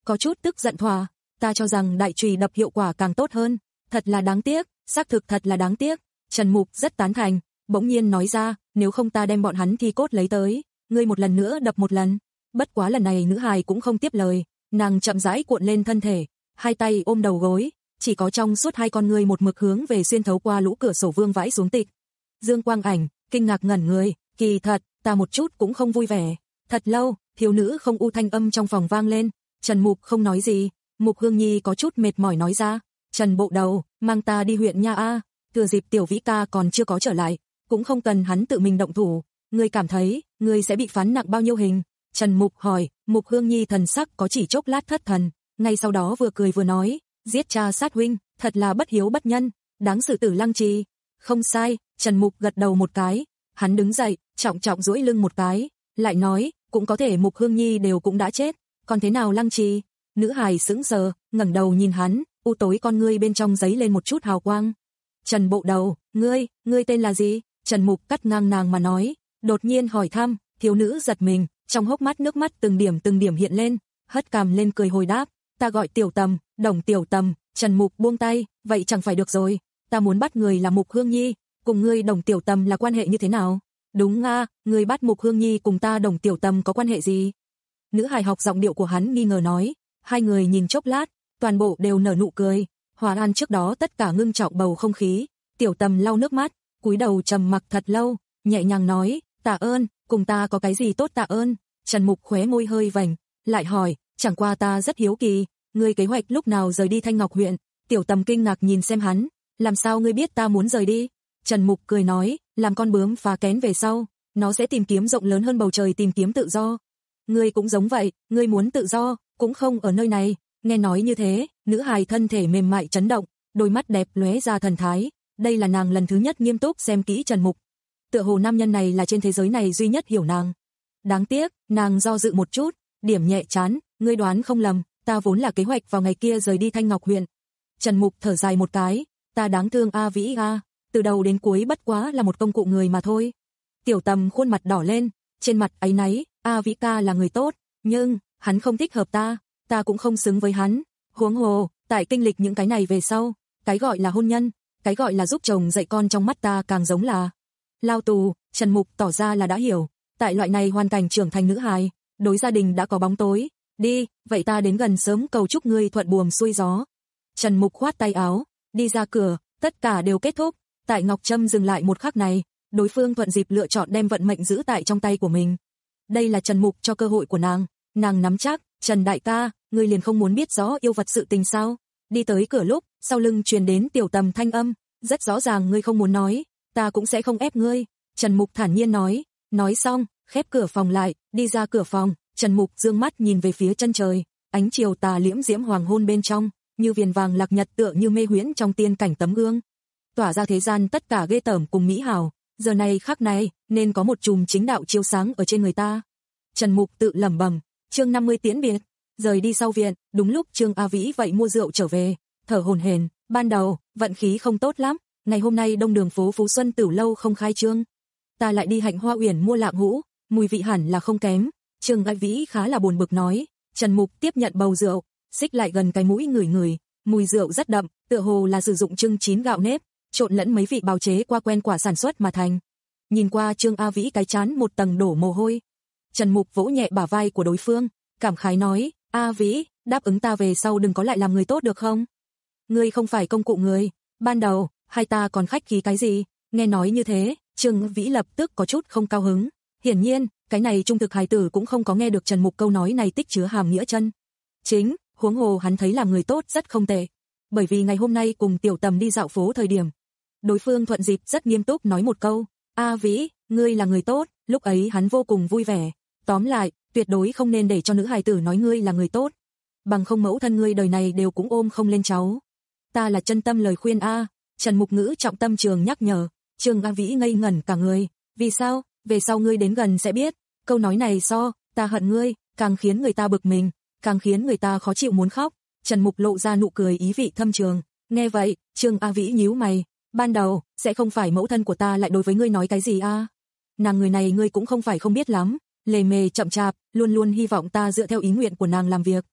S2: có chút tức giận thòa, ta cho rằng đại chùy đập hiệu quả càng tốt hơn, thật là đáng tiếc, xác thực thật là đáng tiếc. Trần Mục rất tán thành, bỗng nhiên nói ra, nếu không ta đem bọn hắn thi cốt lấy tới, ngươi một lần nữa đập một lần. Bất quá lần này nữ hài cũng không tiếp lời, nàng chậm rãi cuộn lên thân thể, hai tay ôm đầu gối, chỉ có trong suốt hai con ngươi một mực hướng về xuyên thấu qua lũ cửa sổ vương vãi xuống tịch. Dương Quang Ảnh kinh ngạc ngẩn người, kỳ thật, ta một chút cũng không vui vẻ. Thật lâu, thiếu nữ không u thanh âm trong phòng vang lên, Trần Mục không nói gì, Mục Hương Nhi có chút mệt mỏi nói ra, Trần bộ đầu, mang ta đi huyện nha a, thừa dịp Tiểu Vĩ ca còn chưa có trở lại, cũng không cần hắn tự mình động thủ, ngươi cảm thấy, ngươi sẽ bị phán nặng bao nhiêu hình? Trần Mục hỏi, Mục Hương Nhi thần sắc có chỉ chốc lát thất thần, ngay sau đó vừa cười vừa nói, giết cha sát huynh, thật là bất hiếu bất nhân, đáng xử tử lăng trì. Không sai, Trần Mục gật đầu một cái, hắn đứng dậy, trọng trọng duỗi lưng một cái, lại nói, cũng có thể Mục Hương Nhi đều cũng đã chết, còn thế nào lăng trì? Nữ hài sững sờ, ngẩng đầu nhìn hắn, u tối con ngươi bên trong giấy lên một chút hào quang. Trần bộ đầu, ngươi, ngươi tên là gì? Trần Mục cắt ngang nàng mà nói, đột nhiên hỏi thăm, thiếu nữ giật mình, trong hốc mắt nước mắt từng điểm từng điểm hiện lên, hất cằm lên cười hồi đáp, ta gọi Tiểu Tầm, Đồng Tiểu Tầm. Trần Mục buông tay, vậy chẳng phải được rồi, ta muốn bắt người là Mục Hương Nhi, cùng ngươi Đồng Tiểu Tầm là quan hệ như thế nào? Đúng nga, ngươi bắt Mục Hương Nhi cùng ta Đồng Tiểu Tầm có quan hệ gì? Nữ hài học giọng điệu của hắn nghi ngờ nói, hai người nhìn chốc lát, toàn bộ đều nở nụ cười, hòa an trước đó tất cả ngưng trọng bầu không khí. Tiểu Tầm lau nước mắt, cúi đầu trầm mặc thật lâu, nhẹ nhàng nói, tạ ơn, cùng ta có cái gì tốt tạ ơn? Trần Mục khóe môi hơi vành, lại hỏi, chẳng qua ta rất hiếu kỳ, ngươi kế hoạch lúc nào rời đi Thanh Ngọc huyện? Tiểu Tầm kinh ngạc nhìn xem hắn, làm sao ngươi biết ta muốn rời đi? Trần Mục cười nói, làm con bướm phá kén về sau, nó sẽ tìm kiếm rộng lớn hơn bầu trời, tìm kiếm tự do. Ngươi cũng giống vậy, ngươi muốn tự do, cũng không ở nơi này. Nghe nói như thế, nữ hài thân thể mềm mại chấn động, đôi mắt đẹp lóe ra thần thái, đây là nàng lần thứ nhất nghiêm túc xem kỹ Trần Mục. Tựa hồ nam nhân này là trên thế giới này duy nhất hiểu nàng. Đáng tiếc, nàng do dự một chút, điểm nhẹ chán, ngươi đoán không lầm, ta vốn là kế hoạch vào ngày kia rời đi Thanh Ngọc huyện. Trần Mục thở dài một cái, ta đáng thương A Vĩ a, từ đầu đến cuối bất quá là một công cụ người mà thôi. Tiểu Tầm khuôn mặt đỏ lên, trên mặt áy náy, A Vĩ ca là người tốt, nhưng hắn không thích hợp ta, ta cũng không xứng với hắn. Huống hồ, tại kinh lịch những cái này về sau, cái gọi là hôn nhân, cái gọi là giúp chồng dạy con trong mắt ta càng giống là lao tù. Trần Mục tỏ ra là đã hiểu, tại loại này hoàn cảnh trưởng thành nữ hài, đối gia đình đã có bóng tối. Đi, vậy ta đến gần sớm cầu chúc ngươi thuận buồm xuôi gió. Trần Mục khoát tay áo, đi ra cửa, tất cả đều kết thúc. Tại Ngọc Trâm dừng lại một khắc này, đối phương thuận dịp lựa chọn đem vận mệnh giữ tại trong tay của mình. Đây là Trần Mục cho cơ hội của nàng, nàng nắm chắc. Trần đại ca, ngươi liền không muốn biết rõ yêu vật sự tình sao? Đi tới cửa lúc, sau lưng truyền đến Tiểu Tầm thanh âm, rất rõ ràng ngươi không muốn nói, ta cũng sẽ không ép ngươi. Trần Mục thản nhiên nói, nói xong, khép cửa phòng lại, đi ra cửa phòng. Trần Mục dương mắt nhìn về phía chân trời, ánh chiều tà liễm diễm hoàng hôn bên trong, như viền vàng lạc nhật tựa như mê huyễn trong tiên cảnh tấm gương, tỏa ra thế gian tất cả ghê tởm cùng mỹ hảo, giờ này khắc này, nên có một chùm chính đạo chiếu sáng ở trên người ta. Trần Mục tự lẩm bẩm, chương năm mươi tiễn biệt, rời đi sau viện, đúng lúc Trương A Vĩ vậy mua rượu trở về, thở hổn hển, ban đầu, vận khí không tốt lắm, ngày hôm nay đông đường phố Phú Xuân Tửu lâu không khai trương. Ta lại đi Hạnh Hoa Uyển mua lạng hũ, mùi vị hẳn là không kém. Trương A Vĩ khá là buồn bực nói. Trần Mục tiếp nhận bầu rượu, xích lại gần cái mũi ngửi ngửi, mùi rượu rất đậm, tựa hồ là sử dụng trưng chín gạo nếp, trộn lẫn mấy vị bào chế qua quen quả sản xuất mà thành. Nhìn qua Trương A Vĩ cái chán một tầng đổ mồ hôi. Trần Mục vỗ nhẹ bả vai của đối phương, cảm khái nói, A Vĩ, đáp ứng ta về sau đừng có lại làm người tốt được không? Ngươi không phải công cụ người, ban đầu, hai ta còn khách khí cái gì? Nghe nói như thế, Trương Vĩ lập tức có chút không cao hứng. Hiển nhiên, cái này trung thực hài tử cũng không có nghe được Trần Mục câu nói này tích chứa hàm nghĩa chân chính, huống hồ hắn thấy làm người tốt rất không tệ. Bởi vì ngày hôm nay cùng Tiểu Tầm đi dạo phố thời điểm, đối phương thuận dịp rất nghiêm túc nói một câu, A Vĩ, ngươi là người tốt, lúc ấy hắn vô cùng vui vẻ. Tóm lại, tuyệt đối không nên để cho nữ hài tử nói ngươi là người tốt, bằng không mẫu thân ngươi đời này đều cũng ôm không lên cháu. Ta là chân tâm lời khuyên a. Trần Mục ngữ trọng tâm trường nhắc nhở. Trương A Vĩ ngây ngẩn cả người, vì sao? Về sau ngươi đến gần sẽ biết. Câu nói này so, ta hận ngươi, càng khiến người ta bực mình, càng khiến người ta khó chịu muốn khóc. Trần Mục lộ ra nụ cười ý vị thâm trường. Nghe vậy, Trương A Vĩ nhíu mày, ban đầu, sẽ không phải mẫu thân của ta lại đối với ngươi nói cái gì a? Nàng người này ngươi cũng không phải không biết lắm, lề mề chậm chạp, luôn luôn hy vọng ta dựa theo ý nguyện của nàng làm việc.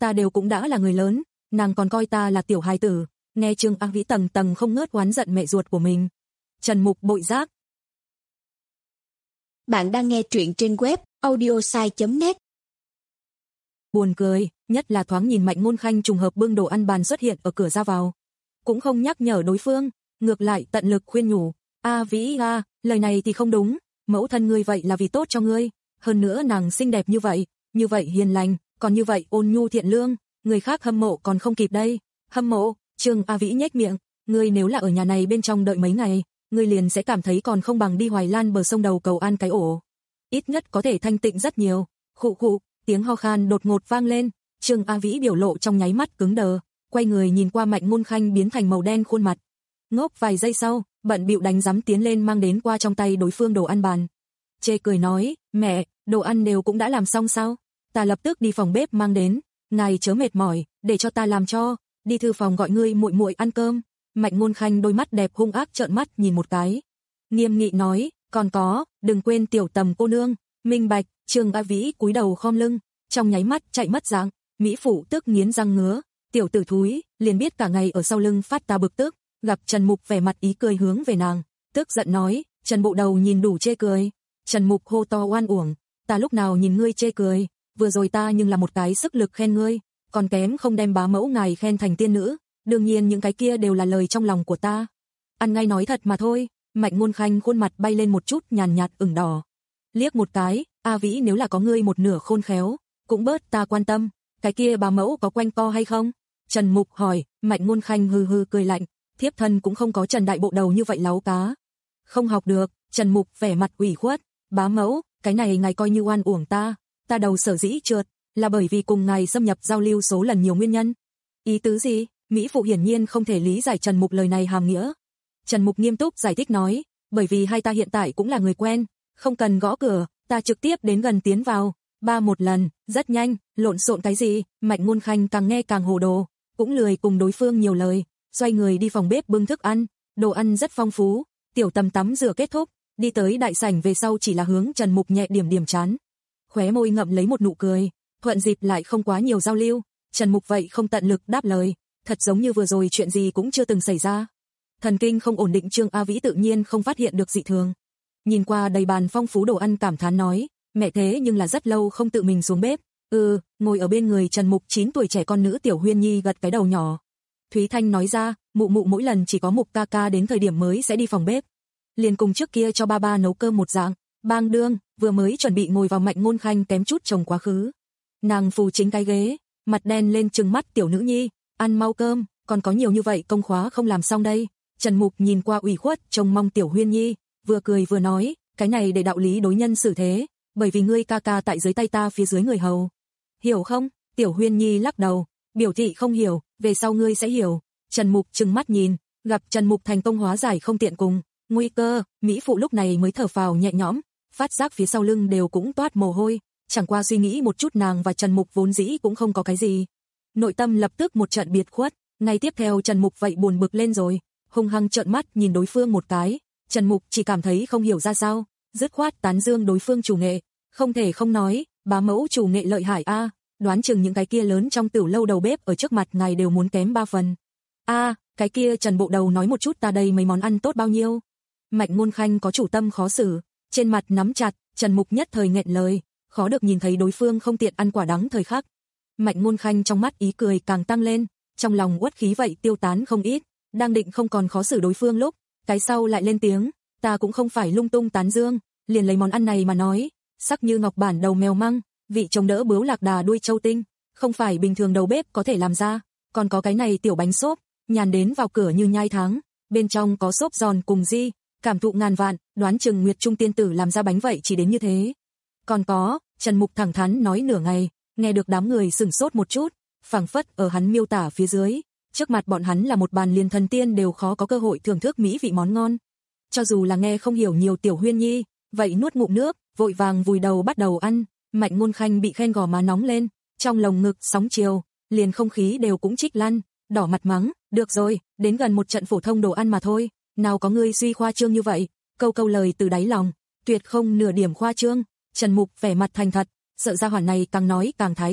S2: ta đều cũng đã là người lớn, nàng còn coi ta là tiểu hài tử. Nghe Trương A Vĩ tầng tầng không ngớt oán giận mẹ ruột của mình. Trần Mục bội giác.
S3: Bạn đang nghe truyện trên web audiosai chấm net.
S2: Buồn cười, nhất là thoáng nhìn Mạnh Ngôn Khanh trùng hợp bưng đồ ăn bàn xuất hiện ở cửa ra vào. Cũng không nhắc nhở đối phương, ngược lại tận lực khuyên nhủ. A Vĩ a, lời này thì không đúng, mẫu thân ngươi vậy là vì tốt cho ngươi. Hơn nữa nàng xinh đẹp như vậy, như vậy hiền lành, còn như vậy ôn nhu thiện lương, người khác hâm mộ còn không kịp đây. Hâm mộ? Trương A Vĩ nhếch miệng, ngươi nếu là ở nhà này bên trong đợi mấy ngày, ngươi liền sẽ cảm thấy còn không bằng đi Hoài Lan bờ sông đầu cầu an cái ổ. Ít nhất có thể thanh tịnh rất nhiều. Khụ khụ, tiếng ho khan đột ngột vang lên, Trương A Vĩ biểu lộ trong nháy mắt cứng đờ, quay người nhìn qua Mạnh Ngôn Khanh biến thành màu đen khuôn mặt. Ngốc vài giây sau, bận bịu đánh giấm tiến lên mang đến qua trong tay đối phương đồ ăn bàn. Chê cười nói, mẹ, đồ ăn đều cũng đã làm xong sao? Ta lập tức đi phòng bếp mang đến, ngài chớ mệt mỏi, để cho ta làm cho. Đi thư phòng gọi ngươi muội muội ăn cơm. Mạnh Ngôn Khanh đôi mắt đẹp hung ác trợn mắt nhìn một cái, nghiêm nghị nói, còn có, đừng quên tiểu Tầm cô nương. Minh bạch. Trương A Vĩ cúi đầu khom lưng, trong nháy mắt chạy mất dạng. Mỹ phụ tức nghiến răng ngứa, tiểu tử thúi, liền biết cả ngày ở sau lưng phát ta bực tức. Gặp Trần Mục vẻ mặt ý cười hướng về nàng, tức giận nói, Trần Bộ Đầu nhìn đủ chê cười. Trần Mục hô to oan uổng, ta lúc nào nhìn ngươi chê cười, vừa rồi ta nhưng là một cái sức lực khen ngươi, còn kém không đem bá mẫu ngài khen thành tiên nữ, đương nhiên những cái kia đều là lời trong lòng của ta. Ăn ngay nói thật mà thôi. Mạnh Ngôn Khanh khuôn mặt bay lên một chút nhàn nhạt ửng đỏ. Liếc một cái, A Vĩ nếu là có ngươi một nửa khôn khéo, cũng bớt ta quan tâm, cái kia bá mẫu có quanh co hay không? Trần Mục hỏi. Mạnh Ngôn Khanh hừ hừ cười lạnh, thiếp thân cũng không có Trần Đại Bộ Đầu như vậy láo cá. Không học được. Trần Mục vẻ mặt ủy khuất, bá mẫu, cái này ngài coi như oan uổng ta, ta đầu sở dĩ trượt, là bởi vì cùng ngài xâm nhập giao lưu số lần nhiều nguyên nhân. Ý tứ gì? Mỹ phụ hiển nhiên không thể lý giải Trần Mục lời này hàm nghĩa. Trần Mục nghiêm túc giải thích nói, bởi vì hai ta hiện tại cũng là người quen, không cần gõ cửa, ta trực tiếp đến gần tiến vào, ba một lần, rất nhanh, lộn xộn cái gì? Mạnh Ngôn Khanh càng nghe càng hồ đồ, cũng lười cùng đối phương nhiều lời, xoay người đi phòng bếp bưng thức ăn, đồ ăn rất phong phú. Tiểu Tầm tắm rửa kết thúc, đi tới đại sảnh về sau chỉ là hướng Trần Mục nhẹ điểm điểm trán, khóe môi ngậm lấy một nụ cười, thuận dịp lại không quá nhiều giao lưu. Trần Mục vậy không tận lực đáp lời, thật giống như vừa rồi chuyện gì cũng chưa từng xảy ra. Thần kinh không ổn định Trương A Vĩ tự nhiên không phát hiện được dị thường. Nhìn qua đầy bàn phong phú đồ ăn cảm thán nói, mẹ thế nhưng là rất lâu không tự mình xuống bếp. Ừ, ngồi ở bên người Trần Mục chín tuổi trẻ con nữ Tiểu Huyên Nhi gật cái đầu nhỏ. Thúy Thanh nói ra, mụ mụ mỗi lần chỉ có Mục ca ca đến thời điểm mới sẽ đi phòng bếp. Liền cùng trước kia cho ba ba nấu cơm một dạng, bang đương, vừa mới chuẩn bị ngồi vào Mạnh Ngôn Khanh kém chút chồng quá khứ. Nàng phù chính cái ghế, mặt đen lên trừng mắt Tiểu nữ nhi, ăn mau cơm, còn có nhiều như vậy công khóa không làm xong đây. Trần Mục nhìn qua ủy khuất trông mong Tiểu Huyên Nhi, vừa cười vừa nói, cái này để đạo lý đối nhân xử thế, bởi vì ngươi ca ca tại dưới tay ta phía dưới người hầu. Hiểu không? Tiểu Huyên Nhi lắc đầu, biểu thị không hiểu, về sau ngươi sẽ hiểu. Trần Mục trừng mắt nhìn, gặp Trần Mục thành công hóa giải không tiện cùng nguy cơ, Mỹ phụ lúc này mới thở phào nhẹ nhõm, phát giác phía sau lưng đều cũng toát mồ hôi, chẳng qua suy nghĩ một chút nàng và Trần Mục vốn dĩ cũng không có cái gì. Nội tâm lập tức một trận biệt khuất, ngay tiếp theo Trần Mục vậy buồn bực lên rồi, hung hăng trợn mắt nhìn đối phương một cái, Trần Mục chỉ cảm thấy không hiểu ra sao, dứt khoát tán dương đối phương chủ nghệ, không thể không nói, bá mẫu chủ nghệ lợi hại a, đoán chừng những cái kia lớn trong tửu lâu đầu bếp ở trước mặt ngài đều muốn kém ba phần. A, cái kia Trần Bộ Đầu nói một chút ta đây mấy món ăn tốt bao nhiêu. Mạnh Ngôn Khanh có chủ tâm khó xử, trên mặt nắm chặt, Trần Mục nhất thời nghẹn lời, khó được nhìn thấy đối phương không tiện ăn quả đắng thời khắc. Mạnh Ngôn Khanh trong mắt ý cười càng tăng lên, trong lòng uất khí vậy tiêu tán không ít, đang định không còn khó xử đối phương lúc, cái sau lại lên tiếng, ta cũng không phải lung tung tán dương, liền lấy món ăn này mà nói, sắc như ngọc bản đầu mèo măng, vị chống đỡ bướu lạc đà đuôi châu tinh, không phải bình thường đầu bếp có thể làm ra, còn có cái này tiểu bánh xốp, nhàn đến vào cửa như nhai tháng, bên trong có xốp giòn cùng di, cảm thụ ngàn vạn, đoán chừng Nguyệt Trung tiên tử làm ra bánh vậy chỉ đến như thế. Còn có, Trần Mục thẳng thắn nói nửa ngày, nghe được đám người sửng sốt một chút, phảng phất ở hắn miêu tả phía dưới, trước mặt bọn hắn là một bàn liền thần tiên đều khó có cơ hội thưởng thức mỹ vị món ngon. Cho dù là nghe không hiểu nhiều Tiểu Huyên Nhi, vậy nuốt ngụm nước, vội vàng vùi đầu bắt đầu ăn. Mạnh Ngôn Khanh bị khen gò má nóng lên, trong lồng ngực sóng chiều, liền không khí đều cũng trích lăn, đỏ mặt mắng, được rồi, đến gần một trận phổ thông đồ ăn mà thôi, nào có ngươi suy khoa trương như vậy, câu câu lời từ đáy lòng, tuyệt không nửa điểm khoa trương. Trần Mục vẻ mặt thành thật, sợ ra hỏa này càng nói càng thái quá,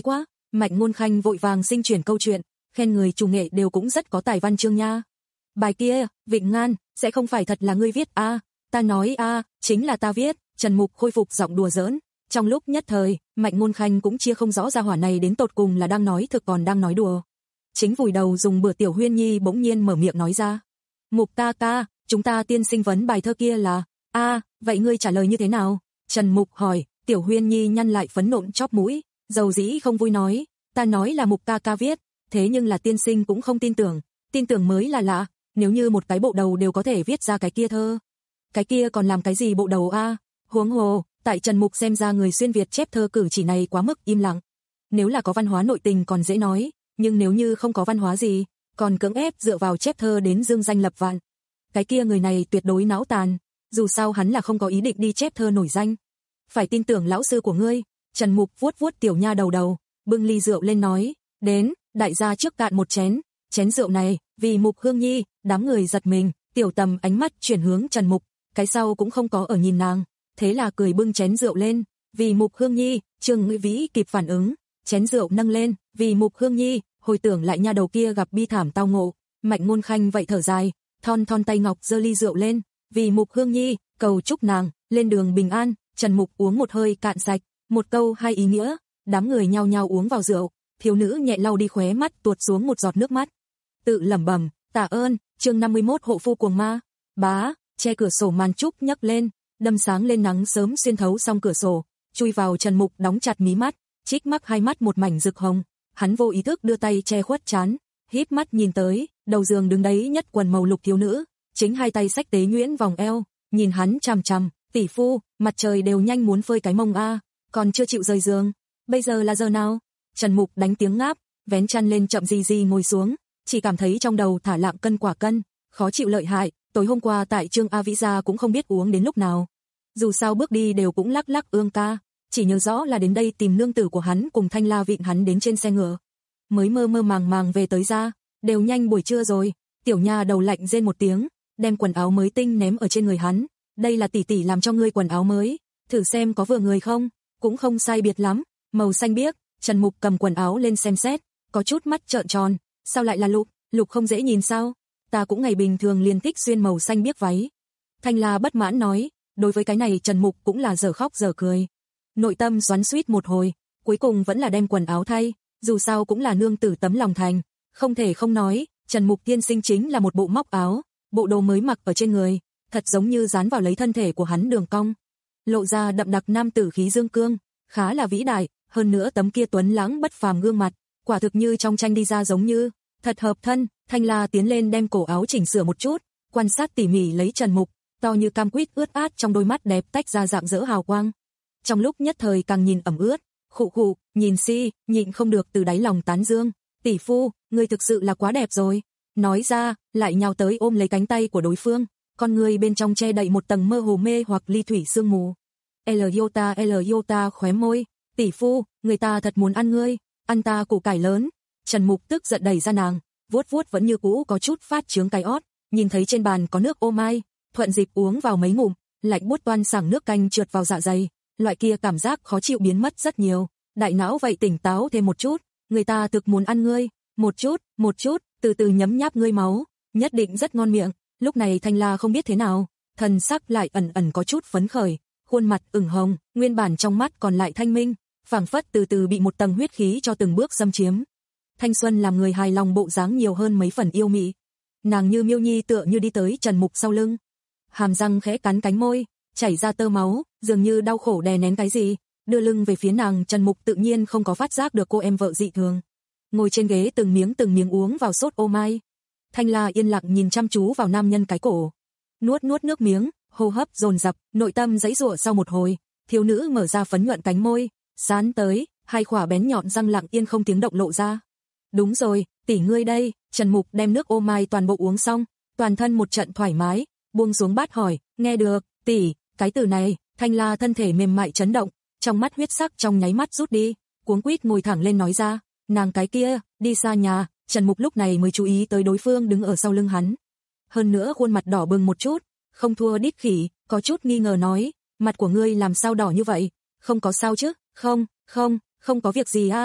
S2: Mạnh Ngôn Khanh vội vàng sinh chuyển câu chuyện, khen người chủ nghệ đều cũng rất có tài văn chương nha. Bài kia, Vịnh Ngan, sẽ không phải thật là ngươi viết a? À, ta nói a, à, chính là ta viết. Trần Mục khôi phục giọng đùa giỡn. Trong lúc nhất thời, Mạnh Ngôn Khanh cũng chia không rõ ra hỏa này đến tột cùng là đang nói thực còn đang nói đùa. Chính vùi đầu dùng bữa Tiểu Huyên Nhi bỗng nhiên mở miệng nói ra. Mục ca ca, chúng ta tiên sinh vấn bài thơ kia là, a, à, vậy ngươi trả lời như thế nào? Trần Mục hỏi. Tiểu Huyên Nhi nhăn lại phấn nộn chóp mũi, dầu dĩ không vui nói, ta nói là Mục ca ca viết, thế nhưng là tiên sinh cũng không tin tưởng, tin tưởng mới là lạ, nếu như một cái bộ đầu đều có thể viết ra cái kia thơ. Cái kia còn làm cái gì bộ đầu a? À? Huống hồ, tại Trần Mục xem ra người xuyên Việt chép thơ cử chỉ này quá mức im lặng. Nếu là có văn hóa nội tình còn dễ nói, nhưng nếu như không có văn hóa gì, còn cưỡng ép dựa vào chép thơ đến dương danh lập vạn. Cái kia người này tuyệt đối não tàn, dù sao hắn là không có ý định đi chép thơ nổi danh. Phải tin tưởng lão sư của ngươi. Trần Mục vuốt vuốt tiểu nha đầu đầu, bưng ly rượu lên nói, đến, đại gia trước cạn một chén, chén rượu này, vì Mục Hương Nhi. Đám người giật mình, Tiểu Tầm ánh mắt chuyển hướng Trần Mục, cái sau cũng không có ở nhìn nàng, thế là cười bưng chén rượu lên, vì Mục Hương Nhi. Trương Ngữ Vĩ kịp phản ứng, chén rượu nâng lên, vì Mục Hương Nhi. Hồi tưởng lại nha đầu kia gặp bi thảm tao ngộ, Mạnh Ngôn Khanh vậy thở dài, thon thon tay ngọc giơ ly rượu lên, vì Mục Hương Nhi, cầu chúc nàng lên đường bình an. Trần Mục uống một hơi cạn sạch, một câu hai ý nghĩa, đám người nhao nhao uống vào rượu, thiếu nữ nhẹ lau đi khóe mắt tuột xuống một giọt nước mắt. Tự lẩm bẩm, tạ ơn. Chương năm mươi mốt hộ phu cuồng ma. Bá, che cửa sổ màn trúc nhấc lên, đâm sáng lên nắng sớm xuyên thấu xong cửa sổ, chui vào Trần Mục đóng chặt mí mắt, chích mắc hai mắt một mảnh rực hồng, hắn vô ý thức đưa tay che khuất trán, híp mắt nhìn tới, đầu giường đứng đấy nhất quần màu lục thiếu nữ, chính hai tay xách tế nhuyễn vòng eo, nhìn hắn chằm chằm, tỷ phu, mặt trời đều nhanh muốn phơi cái mông a, còn chưa chịu rời giường, bây giờ là giờ nào? Trần Mục đánh tiếng ngáp, vén chăn lên chậm gì gì ngồi xuống, chỉ cảm thấy trong đầu thả lạng cân quả cân, khó chịu lợi hại, tối hôm qua tại Trương A Vĩ gia cũng không biết uống đến lúc nào. Dù sao bước đi đều cũng lắc lắc ương ca, chỉ nhớ rõ là đến đây tìm nương tử của hắn cùng Thanh La vịn hắn đến trên xe ngựa. Mới mơ mơ màng màng về tới ra, đều nhanh buổi trưa rồi, tiểu nha đầu lạnh rên một tiếng, đem quần áo mới tinh ném ở trên người hắn, đây là tỷ tỷ làm cho ngươi quần áo mới, thử xem có vừa người không, cũng không sai biệt lắm, màu xanh biếc. Trần Mục cầm quần áo lên xem xét, có chút mắt trợn tròn, sao lại là lục, lục không dễ nhìn sao? Ta cũng ngày bình thường liền thích xuyên màu xanh biếc váy. Thanh La bất mãn nói, đối với cái này Trần Mục cũng là dở khóc dở cười. Nội tâm xoắn xuýt một hồi, cuối cùng vẫn là đem quần áo thay, dù sao cũng là nương tử tấm lòng thành, không thể không nói, Trần Mục tiên sinh chính là một bộ móc áo, bộ đồ mới mặc ở trên người, thật giống như dán vào lấy thân thể của hắn đường cong, lộ ra đậm đặc nam tử khí dương cương, khá là vĩ đại, hơn nữa tấm kia tuấn lãng bất phàm gương mặt, quả thực như trong tranh đi ra giống như, thật hợp thân. Thanh La tiến lên đem cổ áo chỉnh sửa một chút, quan sát tỉ mỉ lấy Trần Mục, to như cam quýt ướt át trong đôi mắt đẹp tách ra dạng dỡ hào quang. Trong lúc nhất thời càng nhìn ẩm ướt, khụ khụ, nhìn si, nhịn không được từ đáy lòng tán dương, tỷ phu, ngươi thực sự là quá đẹp rồi. Nói ra, lại nhào tới ôm lấy cánh tay của đối phương, con người bên trong che đậy một tầng mơ hồ mê hoặc ly thủy sương mù. L Yota L Yota khóe môi, tỷ phu, người ta thật muốn ăn ngươi, ăn ta củ cải lớn. Trần Mục tức giận đẩy ra nàng, vuốt vuốt vẫn như cũ có chút phát chướng cái ót, nhìn thấy trên bàn có nước ô mai, thuận dịp uống vào mấy ngụm, lạnh buốt toan sảng nước canh trượt vào dạ dày, loại kia cảm giác khó chịu biến mất rất nhiều, đại não vậy tỉnh táo thêm một chút, người ta thực muốn ăn ngươi, một chút, một chút, từ từ nhấm nháp ngươi máu, nhất định rất ngon miệng. Lúc này Thanh La không biết thế nào, thần sắc lại ẩn ẩn có chút phấn khởi, khuôn mặt ửng hồng, nguyên bản trong mắt còn lại thanh minh, phảng phất từ từ bị một tầng huyết khí cho từng bước xâm chiếm. Thanh xuân làm người hài lòng bộ dáng nhiều hơn mấy phần yêu mị. Nàng như miêu nhi tựa như đi tới Trần Mục sau lưng, hàm răng khẽ cắn cánh môi, chảy ra tơ máu, dường như đau khổ đè nén cái gì, đưa lưng về phía nàng. Trần Mục tự nhiên không có phát giác được cô em vợ dị thường, ngồi trên ghế từng miếng từng miếng uống vào sốt ô mai. Thanh La yên lặng nhìn chăm chú vào nam nhân cái cổ, nuốt nuốt nước miếng, hô hấp dồn dập, nội tâm giãy giụa. Sau một hồi, thiếu nữ mở ra phấn nhuận cánh môi, dán tới, hai khỏa bén nhọn răng lặng yên không tiếng động lộ ra. Đúng rồi, tỷ ngươi đây. Trần Mục đem nước ô mai toàn bộ uống xong, toàn thân một trận thoải mái, buông xuống bát hỏi, nghe được, tỷ, cái từ này. Thanh La thân thể mềm mại chấn động, trong mắt huyết sắc trong nháy mắt rút đi, cuống quýt ngồi thẳng lên nói ra, nàng cái kia, đi xa nhà. Trần Mục lúc này mới chú ý tới đối phương đứng ở sau lưng hắn, hơn nữa khuôn mặt đỏ bừng một chút, không thua đít khỉ, có chút nghi ngờ nói, mặt của ngươi làm sao đỏ như vậy, không có sao chứ? Không, không, không có việc gì a.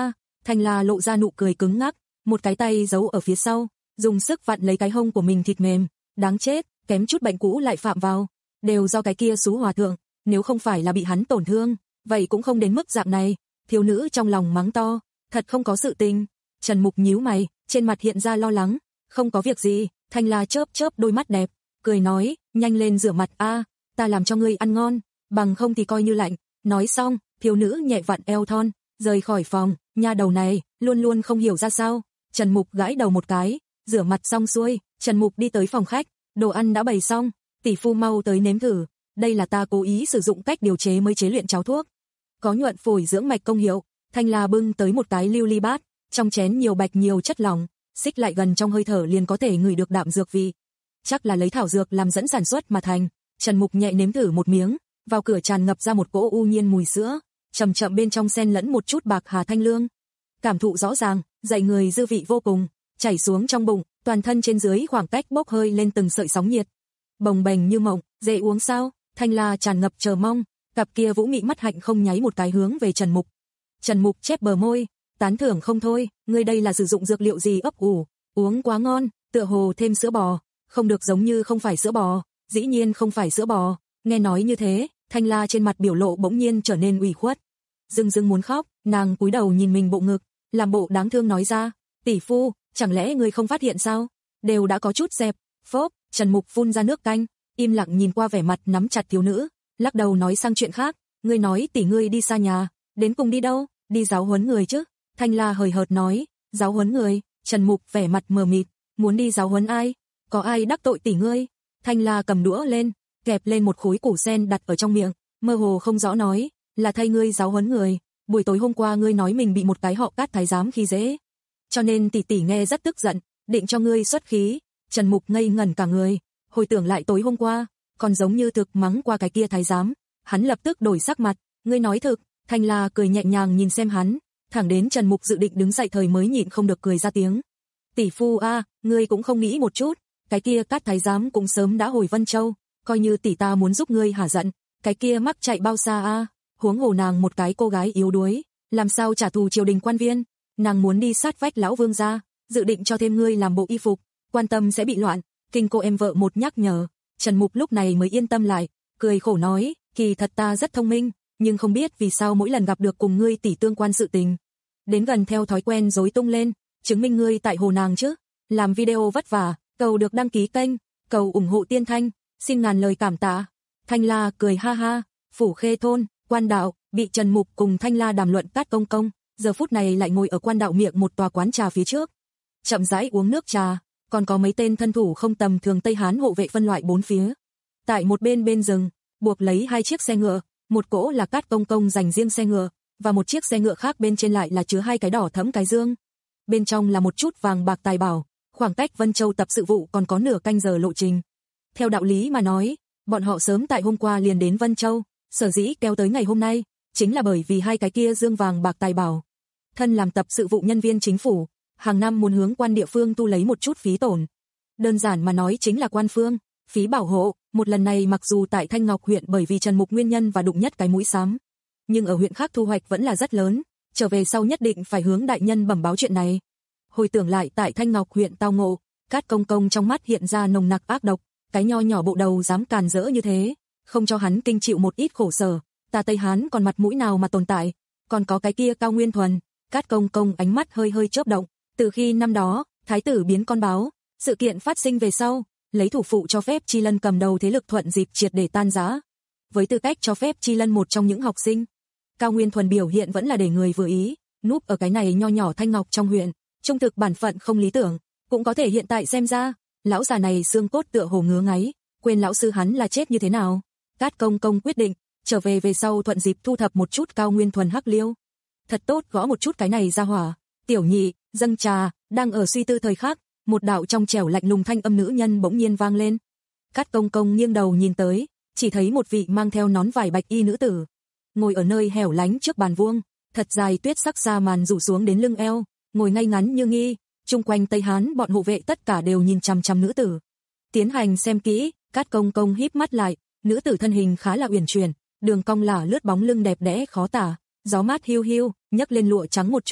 S2: Thanh La lộ ra nụ cười cứng ngắc, một cái tay giấu ở phía sau, dùng sức vặn lấy cái hông của mình thịt mềm, đáng chết, kém chút bệnh cũ lại phạm vào, đều do cái kia xú hòa thượng, nếu không phải là bị hắn tổn thương, vậy cũng không đến mức dạng này. Thiếu nữ trong lòng mắng to, thật không có sự tình. Trần Mục nhíu mày, trên mặt hiện ra lo lắng, không có việc gì. Thanh La chớp chớp đôi mắt đẹp, cười nói, nhanh lên rửa mặt a, ta làm cho ngươi ăn ngon, bằng không thì coi như lạnh. Nói xong, thiếu nữ nhẹ vặn eo thon, rời khỏi phòng. Nha đầu này, luôn luôn không hiểu ra sao. Trần Mục gãi đầu một cái, rửa mặt xong xuôi, Trần Mục đi tới phòng khách, đồ ăn đã bày xong, tỷ phu mau tới nếm thử, đây là ta cố ý sử dụng cách điều chế mới chế luyện cháo thuốc, có nhuận phổi dưỡng mạch công hiệu. Thanh La bưng tới một cái lưu ly bát, trong chén nhiều bạch nhiều chất lỏng, xích lại gần trong hơi thở liền có thể ngửi được đạm dược vị. Chắc là lấy thảo dược làm dẫn sản xuất mà thành. Trần Mục nhẹ nếm thử một miếng, vào cửa tràn ngập ra một cỗ u nhiên mùi sữa, chậm chậm bên trong xen lẫn một chút bạc hà thanh lương. Cảm thụ rõ ràng, dậy người dư vị vô cùng, chảy xuống trong bụng, toàn thân trên dưới khoảng cách bốc hơi lên từng sợi sóng nhiệt. Bồng bềnh như mộng, dễ uống sao? Thanh La tràn ngập chờ mong, cặp kia vũ mị mắt hạnh không nháy một cái hướng về Trần Mục. Trần Mục chép bờ môi, tán thưởng không thôi, ngươi đây là sử dụng dược liệu gì ấp ủ, uống quá ngon, tựa hồ thêm sữa bò, không được giống như không phải sữa bò, dĩ nhiên không phải sữa bò. Nghe nói như thế, Thanh La trên mặt biểu lộ bỗng nhiên trở nên ủy khuất, dưng dưng muốn khóc, nàng cúi đầu nhìn mình bộ ngực, làm bộ đáng thương nói ra, tỷ phu, chẳng lẽ ngươi không phát hiện sao, đều đã có chút dẹp. Phốp, Trần Mục phun ra nước canh, im lặng nhìn qua vẻ mặt nắm chặt thiếu nữ, lắc đầu nói sang chuyện khác, ngươi nói tỷ ngươi đi xa nhà, đến cùng đi đâu, đi giáo huấn người chứ? Thanh La hời hợt nói, giáo huấn người? Trần Mục vẻ mặt mờ mịt, muốn đi giáo huấn ai? Có ai đắc tội tỷ ngươi? Thanh La cầm đũa lên, kẹp lên một khối củ sen đặt ở trong miệng, mơ hồ không rõ nói, là thay ngươi giáo huấn người, buổi tối hôm qua ngươi nói mình bị một cái họ Cát thái giám khi dễ, cho nên tỷ tỷ nghe rất tức giận, định cho ngươi xuất khí. Trần Mục ngây ngẩn cả người, hồi tưởng lại tối hôm qua, còn giống như thực mắng qua cái kia thái giám, hắn lập tức đổi sắc mặt, ngươi nói thực? Thanh La cười nhẹ nhàng nhìn xem hắn, thẳng đến Trần Mục dự định đứng dậy thời mới nhịn không được cười ra tiếng. Tỷ phu a, ngươi cũng không nghĩ một chút, cái kia Cát thái giám cũng sớm đã hồi Vân Châu, coi như tỷ ta muốn giúp ngươi hả giận, cái kia mắc chạy bao xa a, huống hồ nàng một cái cô gái yếu đuối, làm sao trả thù triều đình quan viên, nàng muốn đi sát vách lão vương gia, dự định cho thêm ngươi làm bộ y phục, quan tâm sẽ bị loạn. Kinh cô em vợ một nhắc nhở, Trần Mục lúc này mới yên tâm lại, cười khổ nói, kỳ thật ta rất thông minh, nhưng không biết vì sao mỗi lần gặp được cùng ngươi tỷ tương quan sự tình, đến gần theo thói quen rối tung lên, chứng minh ngươi tại hồ nàng chứ. Làm video vất vả, cầu được đăng ký kênh, cầu ủng hộ Tiên Thanh, xin ngàn lời cảm tạ. Thanh La cười ha ha, Phủ Khê thôn, Quan đạo, bị Trần Mục cùng Thanh La đàm luận Cát công công, giờ phút này lại ngồi ở Quan đạo miệng một tòa quán trà phía trước, chậm rãi uống nước trà, còn có mấy tên thân thủ không tầm thường Tây Hán hộ vệ phân loại bốn phía. Tại một bên bên rừng, buộc lấy hai chiếc xe ngựa, một cỗ là Cát công công dành riêng xe ngựa, và một chiếc xe ngựa khác bên trên lại là chứa hai cái đỏ thẫm cái dương. Bên trong là một chút vàng bạc tài bảo, khoảng cách Vân Châu tập sự vụ còn có nửa canh giờ lộ trình. Theo đạo lý mà nói, bọn họ sớm tại hôm qua liền đến Vân Châu, sở dĩ kéo tới ngày hôm nay, chính là bởi vì hai cái kia dương vàng bạc tài bảo. Thân làm tập sự vụ nhân viên chính phủ, hàng năm muốn hướng quan địa phương tu lấy một chút phí tổn. Đơn giản mà nói chính là quan phương, phí bảo hộ, một lần này mặc dù tại Thanh Ngọc huyện bởi vì Trần Mục nguyên nhân và đụng nhất cái mũi xám, nhưng ở huyện khác thu hoạch vẫn là rất lớn, trở về sau nhất định phải hướng đại nhân bẩm báo chuyện này. Hồi tưởng lại tại Thanh Ngọc huyện tao ngộ, Cát công công trong mắt hiện ra nồng nặc ác độc, cái nho nhỏ bộ đầu dám càn rỡ như thế, không cho hắn kinh chịu một ít khổ sở, ta Tây Hán còn mặt mũi nào mà tồn tại, còn có cái kia Cao Nguyên Thuần. Cát công công ánh mắt hơi hơi chớp động, từ khi năm đó, thái tử biến con báo, sự kiện phát sinh về sau, lấy thủ phụ cho phép Chi Lân cầm đầu thế lực thuận dịp triệt để tan rã. Với tư cách cho phép Chi Lân một trong những học sinh, Cao Nguyên Thuần biểu hiện vẫn là để người vừa ý, núp ở cái này nho nhỏ Thanh Ngọc trong huyện, trung thực bản phận không lý tưởng, cũng có thể hiện tại xem ra, lão già này xương cốt tựa hồ ngứa ngáy, quên lão sư hắn là chết như thế nào. Cát công công quyết định, trở về về sau thuận dịp thu thập một chút Cao Nguyên Thuần hắc liêu. Thật tốt gõ một chút cái này ra hỏa. Tiểu nhị, dâng trà, đang ở suy tư thời khắc, một đạo trong trẻo lạnh lùng thanh âm nữ nhân bỗng nhiên vang lên. Cát công công nghiêng đầu nhìn tới, chỉ thấy một vị mang theo nón vải bạch y nữ tử, ngồi ở nơi hẻo lánh trước bàn vuông, thật dài tuyết sắc sa màn rủ xuống đến lưng eo, ngồi ngay ngắn như nghi, chung quanh Tây Hán bọn hộ vệ tất cả đều nhìn chằm chằm nữ tử. Tiến hành xem kỹ, Cát công công híp mắt lại, nữ tử thân hình khá là uyển chuyển, đường cong lả lướt bóng lưng đẹp đẽ khó tả, gió mát hiu hiu, nhấc lên lụa trắng một chút,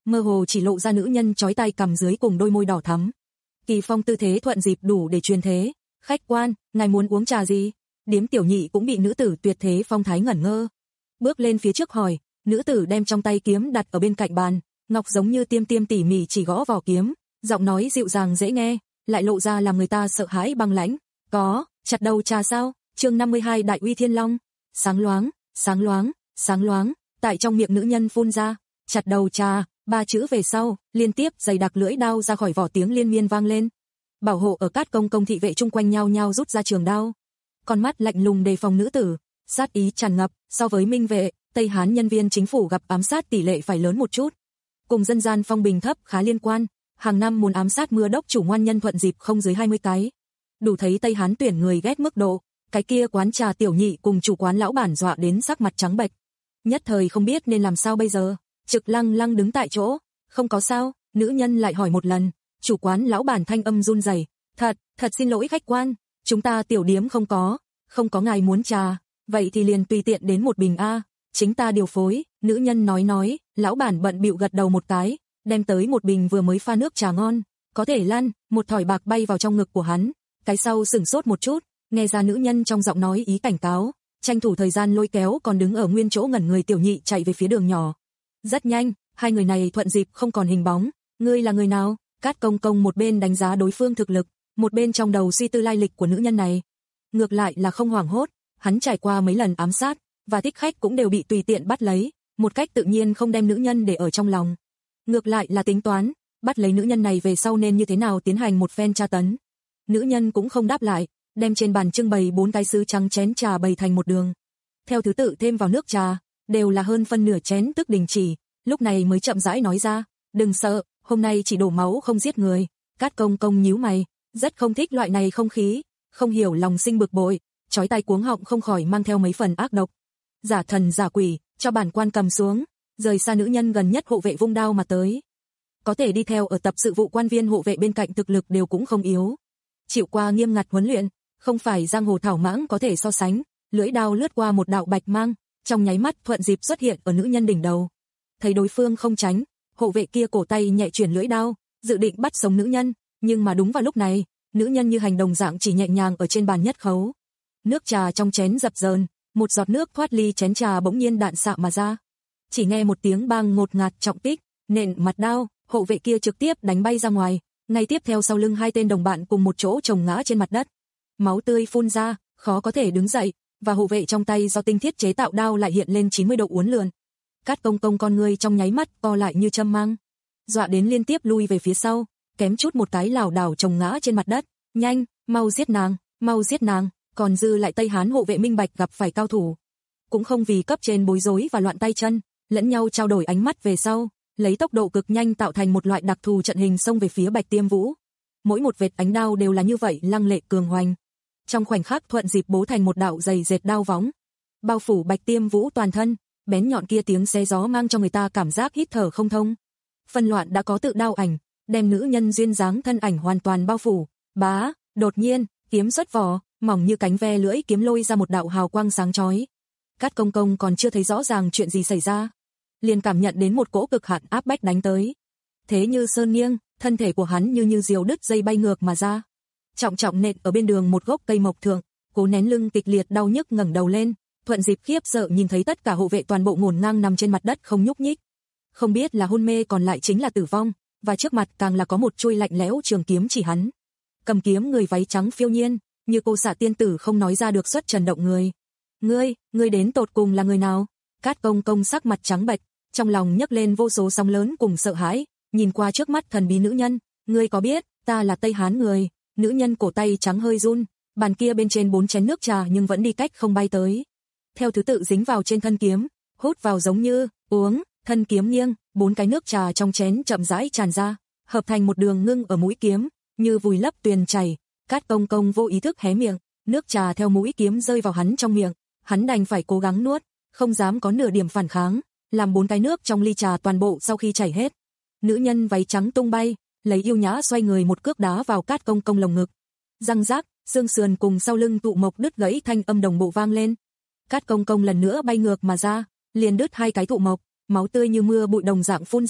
S2: mơ hồ chỉ lộ ra nữ nhân chói tay cằm dưới cùng đôi môi đỏ thắm. Kỳ phong tư thế thuận dịp đủ để truyền thế. Khách quan, ngài muốn uống trà gì? Điếm tiểu nhị cũng bị nữ tử tuyệt thế phong thái ngẩn ngơ. Bước lên phía trước hỏi, nữ tử đem trong tay kiếm đặt ở bên cạnh bàn, ngọc giống như tiêm tiêm tỉ mỉ chỉ gõ vào kiếm, giọng nói dịu dàng dễ nghe, lại lộ ra làm người ta sợ hãi băng lãnh. Có, chặt đầu trà sao? Chương năm mươi hai Đại uy thiên long. Sáng loáng, sáng loáng, sáng loáng, tại trong miệng nữ nhân phun ra, chặt đầu trà, ba chữ về sau, liên tiếp dày đặc lưỡi đao ra khỏi vỏ tiếng liên miên vang lên. Bảo hộ ở Cát Công công thị vệ chung quanh nhau nhau rút ra trường đao. Con mắt lạnh lùng đề phòng nữ tử, sát ý tràn ngập, so với Minh vệ, Tây Hán nhân viên chính phủ gặp ám sát tỷ lệ phải lớn một chút. Cùng dân gian phong bình thấp khá liên quan, hàng năm muốn ám sát mưa đốc chủ ngoan nhân thuận dịp không dưới hai mươi cái. Đủ thấy Tây Hán tuyển người ghét mức độ, cái kia quán trà tiểu nhị cùng chủ quán lão bản dọa đến sắc mặt trắng bệch. Nhất thời không biết nên làm sao bây giờ, Trực Lăng Lăng đứng tại chỗ, không có sao, nữ nhân lại hỏi một lần, chủ quán lão bản thanh âm run rẩy, "Thật, thật xin lỗi khách quan, chúng ta tiểu điếm không có, không có ngài muốn trà, vậy thì liền tùy tiện đến một bình a, chính ta điều phối." Nữ nhân nói nói, lão bản bận bịu gật đầu một cái, đem tới một bình vừa mới pha nước trà ngon, có thể lăn, một thỏi bạc bay vào trong ngực của hắn, cái sau sửng sốt một chút, nghe ra nữ nhân trong giọng nói ý cảnh cáo, tranh thủ thời gian lôi kéo còn đứng ở nguyên chỗ ngẩn người tiểu nhị chạy về phía đường nhỏ. Rất nhanh, hai người này thuận dịp không còn hình bóng. Ngươi là người nào? Cát Công công một bên đánh giá đối phương thực lực, một bên trong đầu suy tư lai lịch của nữ nhân này. Ngược lại là không hoảng hốt, hắn trải qua mấy lần ám sát, và thích khách cũng đều bị tùy tiện bắt lấy, một cách tự nhiên không đem nữ nhân để ở trong lòng. Ngược lại là tính toán, bắt lấy nữ nhân này về sau nên như thế nào tiến hành một phen tra tấn. Nữ nhân cũng không đáp lại, đem trên bàn trưng bày bốn cái sứ trắng chén trà bày thành một đường. Theo thứ tự thêm vào nước trà, đều là hơn phân nửa chén tức đình chỉ, lúc này mới chậm rãi nói ra, "Đừng sợ, hôm nay chỉ đổ máu không giết người." Cát Công công nhíu mày, rất không thích loại này không khí, không hiểu lòng sinh bực bội, chói tai cuống họng không khỏi mang theo mấy phần ác độc. Giả thần giả quỷ, cho bản quan cầm xuống, rời xa nữ nhân gần nhất hộ vệ vung đao mà tới. Có thể đi theo ở tập sự vụ quan viên hộ vệ bên cạnh thực lực đều cũng không yếu. Chịu qua nghiêm ngặt huấn luyện, không phải giang hồ thảo mãng có thể so sánh, lưỡi đao lướt qua một đạo bạch mang, trong nháy mắt thuận dịp xuất hiện ở nữ nhân đỉnh đầu. Thấy đối phương không tránh, hộ vệ kia cổ tay nhẹ chuyển lưỡi đao, dự định bắt sống nữ nhân, nhưng mà đúng vào lúc này, nữ nhân như hành đồng dạng chỉ nhẹ nhàng ở trên bàn nhất khấu. Nước trà trong chén dập dờn, một giọt nước thoát ly chén trà bỗng nhiên đạn xạ mà ra. Chỉ nghe một tiếng bang ngột ngạt trọng kích, nện mặt đao, hộ vệ kia trực tiếp đánh bay ra ngoài, ngay tiếp theo sau lưng hai tên đồng bạn cùng một chỗ chồng ngã trên mặt đất. Máu tươi phun ra, khó có thể đứng dậy, và hộ vệ trong tay do tinh thiết chế tạo đao lại hiện lên chín mươi độ uốn lượn. Cát Công công con người trong nháy mắt co lại như châm mang, dọa đến liên tiếp lui về phía sau, kém chút một cái lảo đảo chồng ngã trên mặt đất. "Nhanh, mau giết nàng, mau giết nàng." Còn dư lại Tây Hán hộ vệ minh bạch gặp phải cao thủ, cũng không vì cấp trên bối rối và loạn tay chân, lẫn nhau trao đổi ánh mắt về sau, lấy tốc độ cực nhanh tạo thành một loại đặc thù trận hình xông về phía Bạch Tiêm Vũ. Mỗi một vệt ánh đao đều là như vậy lăng lệ cường hoành. Trong khoảnh khắc thuận dịp bố thành một đạo dày dệt đao võng, bao phủ Bạch Tiêm Vũ toàn thân, bén nhọn kia tiếng xé gió mang cho người ta cảm giác hít thở không thông. Phân loạn đã có tự đao ảnh, đem nữ nhân duyên dáng thân ảnh hoàn toàn bao phủ. Bá, đột nhiên, kiếm xuất vỏ, mỏng như cánh ve lưỡi kiếm lôi ra một đạo hào quang sáng chói. Cát Công công còn chưa thấy rõ ràng chuyện gì xảy ra, liền cảm nhận đến một cỗ cực hạn áp bách đánh tới. Thế như sơn nghiêng, thân thể của hắn như như diều đứt dây bay ngược mà ra, trọng trọng nện ở bên đường một gốc cây mộc thượng, cố nén lưng kịch liệt đau nhức ngẩng đầu lên, thuận dịp khiếp sợ nhìn thấy tất cả hộ vệ toàn bộ ngổn ngang nằm trên mặt đất không nhúc nhích. Không biết là hôn mê còn lại chính là tử vong, và trước mặt càng là có một chuôi lạnh lẽo trường kiếm chỉ hắn. Cầm kiếm người váy trắng phiêu nhiên, như cô xạ tiên tử không nói ra được xuất trần động người. "Ngươi, ngươi đến tột cùng là người nào?" Cát Công công sắc mặt trắng bệch, trong lòng nhấc lên vô số sóng lớn cùng sợ hãi, nhìn qua trước mắt thần bí nữ nhân, "Ngươi có biết, ta là Tây Hán người?" Nữ nhân cổ tay trắng hơi run, bàn kia bên trên bốn chén nước trà nhưng vẫn đi cách không bay tới. Theo thứ tự dính vào trên thân kiếm, hút vào giống như uống, thân kiếm nghiêng, bốn cái nước trà trong chén chậm rãi tràn ra, hợp thành một đường ngưng ở mũi kiếm, như vùi lấp tuyền chảy. Cát Công công vô ý thức hé miệng, nước trà theo mũi kiếm rơi vào hắn trong miệng, hắn đành phải cố gắng nuốt, không dám có nửa điểm phản kháng, làm bốn cái nước trong ly trà toàn bộ sau khi chảy hết. Nữ nhân váy trắng tung bay, lấy yêu nhã xoay người một cước đá vào Cát Công công lồng ngực. Răng rác, xương sườn cùng sau lưng tụ mộc đứt gãy thanh âm đồng bộ vang lên. Cát Công công lần nữa bay ngược mà ra, liền đứt hai cái tụ mộc, máu tươi như mưa bụi đồng dạng phun ra,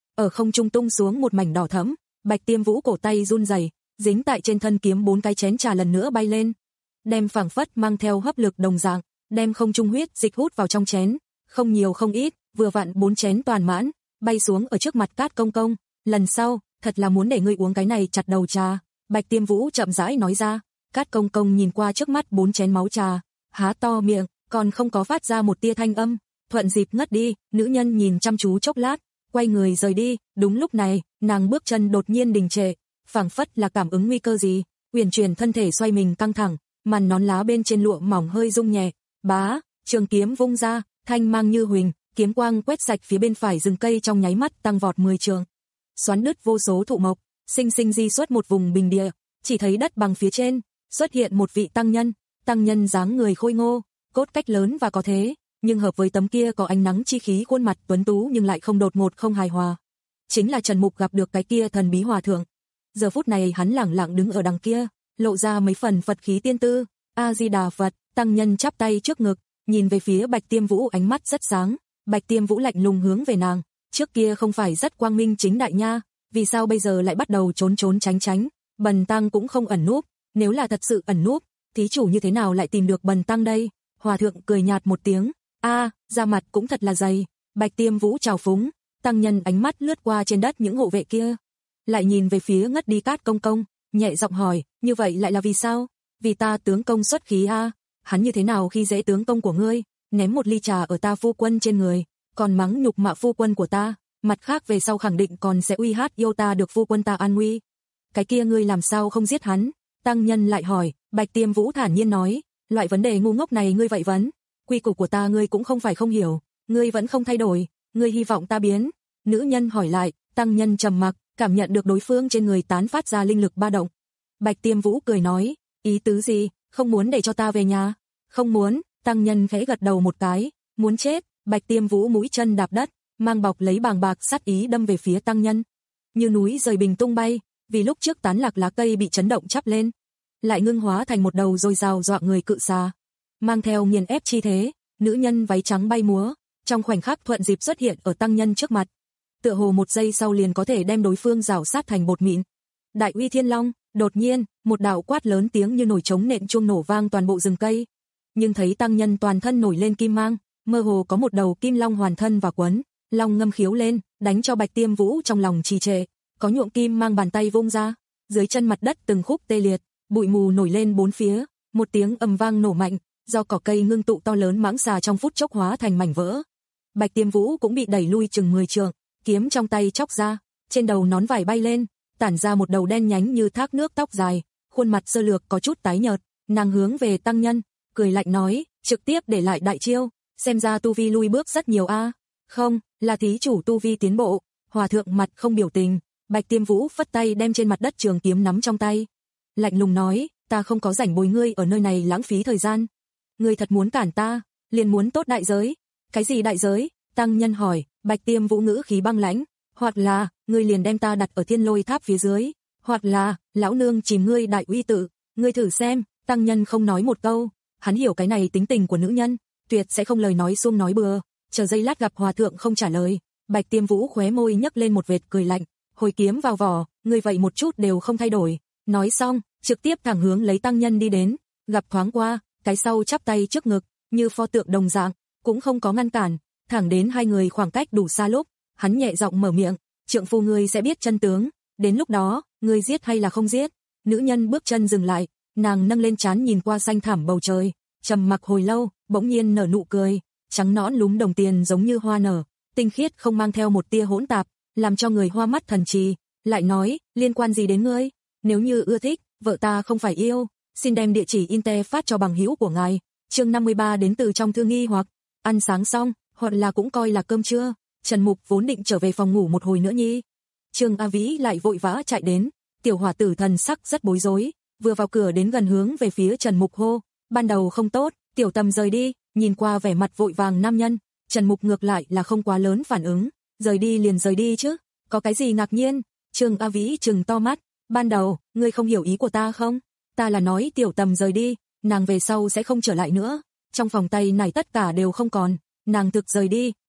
S2: ở không trung tung xuống một mảnh đỏ thẫm, Bạch Tiêm Vũ cổ tay run rẩy, dính tại trên thân kiếm bốn cái chén trà lần nữa bay lên, đem phảng phất mang theo hấp lực đồng dạng, đem không trung huyết dịch hút vào trong chén, không nhiều không ít, vừa vặn bốn chén toàn mãn, bay xuống ở trước mặt Cát Công Công, lần sau, thật là muốn để ngươi uống cái này chặt đầu trà, Bạch Tiêm Vũ chậm rãi nói ra. Cát Công Công nhìn qua trước mắt bốn chén máu trà, há to miệng, còn không có phát ra một tia thanh âm, thuận dịp ngất đi, nữ nhân nhìn chăm chú chốc lát, quay người rời đi, đúng lúc này, nàng bước chân đột nhiên đình trệ, phảng phất là cảm ứng nguy cơ gì, uyển chuyển thân thể xoay mình căng thẳng, màn nón lá bên trên lụa mỏng hơi rung nhẹ, bá, trường kiếm vung ra, thanh mang như huỳnh, kiếm quang quét sạch phía bên phải rừng cây trong nháy mắt tăng vọt mười trượng, xoắn đứt vô số thụ mộc, sinh sinh di xuất một vùng bình địa, chỉ thấy đất bằng phía trên xuất hiện một vị tăng nhân, tăng nhân dáng người khôi ngô, cốt cách lớn và có thế, nhưng hợp với tấm kia có ánh nắng chi khí khuôn mặt tuấn tú nhưng lại không đột ngột không hài hòa. Chính là Trần Mục gặp được cái kia thần bí hòa thượng. Giờ phút này hắn lẳng lặng đứng ở đằng kia, lộ ra mấy phần Phật khí tiên tư, A Di Đà Phật, tăng nhân chắp tay trước ngực, nhìn về phía Bạch Tiêm Vũ ánh mắt rất sáng, Bạch Tiêm Vũ lạnh lùng hướng về nàng, trước kia không phải rất quang minh chính đại nha, vì sao bây giờ lại bắt đầu trốn trốn tránh tránh, Bần tăng cũng không ẩn núp, nếu là thật sự ẩn núp, thí chủ như thế nào lại tìm được Bần tăng đây? Hòa thượng cười nhạt một tiếng, a, da mặt cũng thật là dày. Bạch Tiêm Vũ chào phúng, tăng nhân ánh mắt lướt qua trên đất những hộ vệ kia, lại nhìn về phía ngất đi Cát Công Công, nhẹ giọng hỏi, như vậy lại là vì sao? Vì ta tướng công xuất khí a, hắn như thế nào khi dễ tướng công của ngươi, ném một ly trà ở ta phu quân trên người, còn mắng nhục mạ phu quân của ta, mặt khác về sau khẳng định còn sẽ uy hát yêu ta được phu quân ta an nguy. Cái kia ngươi làm sao không giết hắn? Tăng nhân lại hỏi. Bạch Tiêm Vũ thản nhiên nói, loại vấn đề ngu ngốc này ngươi vậy vấn, quy củ của ta ngươi cũng không phải không hiểu, ngươi vẫn không thay đổi, ngươi hy vọng ta biến? Nữ nhân hỏi lại. Tăng nhân trầm mặc, cảm nhận được đối phương trên người tán phát ra linh lực ba động. Bạch Tiêm Vũ cười nói, ý tứ gì, không muốn để cho ta về nhà? Không muốn. Tăng nhân khẽ gật đầu một cái, muốn chết. Bạch Tiêm Vũ mũi chân đạp đất, mang bọc lấy bàng bạc sát ý đâm về phía tăng nhân, như núi rời bình tung bay, vì lúc trước tán lạc lá cây bị chấn động chắp lên, lại ngưng hóa thành một đầu dồi dào dọa người cự xà, mang theo nghiền ép chi thế, nữ nhân váy trắng bay múa, trong khoảnh khắc thuận dịp xuất hiện ở tăng nhân trước mặt, tựa hồ một giây sau liền có thể đem đối phương rào sát thành bột mịn. Đại uy thiên long, đột nhiên, một đạo quát lớn tiếng như nổi trống nện chuông nổ vang toàn bộ rừng cây, nhưng thấy tăng nhân toàn thân nổi lên kim mang, mơ hồ có một đầu kim long hoàn thân và quấn, long ngâm khiếu lên, đánh cho Bạch Tiêm Vũ trong lòng trì trệ, có nhuộm kim mang bàn tay vung ra, dưới chân mặt đất từng khúc tê liệt, bụi mù nổi lên bốn phía, một tiếng ầm vang nổ mạnh, do cỏ cây ngưng tụ to lớn mãng xà trong phút chốc hóa thành mảnh vỡ. Bạch Tiêm Vũ cũng bị đẩy lui chừng mười trượng, kiếm trong tay chóc ra, trên đầu nón vải bay lên, tản ra một đầu đen nhánh như thác nước tóc dài, khuôn mặt sơ lược có chút tái nhợt, nàng hướng về tăng nhân, cười lạnh nói, trực tiếp để lại đại chiêu, xem ra tu vi lui bước rất nhiều a. Không, là thí chủ tu vi tiến bộ. Hòa thượng mặt không biểu tình, Bạch Tiêm Vũ phất tay đem trên mặt đất trường kiếm nắm trong tay, lạnh lùng nói, ta không có rảnh bồi ngươi ở nơi này lãng phí thời gian. Ngươi thật muốn cản ta, liền muốn tốt đại giới. Cái gì đại giới? Tăng nhân hỏi. Bạch Tiêm Vũ ngữ khí băng lãnh, hoặc là ngươi liền đem ta đặt ở Thiên Lôi Tháp phía dưới, hoặc là lão nương chìm ngươi đại uy tự, ngươi thử xem. Tăng nhân không nói một câu, hắn hiểu cái này tính tình của nữ nhân, tuyệt sẽ không lời nói suông nói bừa. Chờ giây lát gặp hòa thượng không trả lời, Bạch Tiêm Vũ khóe môi nhấc lên một vệt cười lạnh, hồi kiếm vào vỏ, ngươi vậy một chút đều không thay đổi. Nói xong, trực tiếp thẳng hướng lấy tăng nhân đi đến, gặp thoáng qua, cái sau chắp tay trước ngực, như pho tượng đồng dạng, cũng không có ngăn cản, thẳng đến hai người khoảng cách đủ xa lúc, hắn nhẹ giọng mở miệng, trượng phu ngươi sẽ biết chân tướng, đến lúc đó, ngươi giết hay là không giết? Nữ nhân bước chân dừng lại, nàng nâng lên trán nhìn qua xanh thẳm bầu trời, trầm mặc hồi lâu, bỗng nhiên nở nụ cười, trắng nõn lúm đồng tiền giống như hoa nở, tinh khiết không mang theo một tia hỗn tạp, làm cho người hoa mắt thần trì, lại nói, liên quan gì đến ngươi? Nếu như ưa thích, vợ ta không phải yêu, xin đem địa chỉ Inte phát cho bằng hữu của ngài. Chương năm mươi ba đến từ trong thư nghi hoặc, ăn sáng xong, hoặc là cũng coi là cơm trưa, Trần Mục vốn định trở về phòng ngủ một hồi nữa nhi. Trương A Vĩ lại vội vã chạy đến, tiểu hỏa tử thần sắc rất bối rối, vừa vào cửa đến gần hướng về phía Trần Mục hô, ban đầu không tốt, tiểu Tầm rời đi. Nhìn qua vẻ mặt vội vàng nam nhân, Trần Mục ngược lại là không quá lớn phản ứng, rời đi liền rời đi chứ, có cái gì ngạc nhiên? Trương A Vĩ trừng to mắt, ban đầu, ngươi không hiểu ý của ta không? Ta là nói tiểu Tầm rời đi, nàng về sau sẽ không trở lại nữa, trong phòng tay này tất cả đều không còn, nàng thực rời đi. A,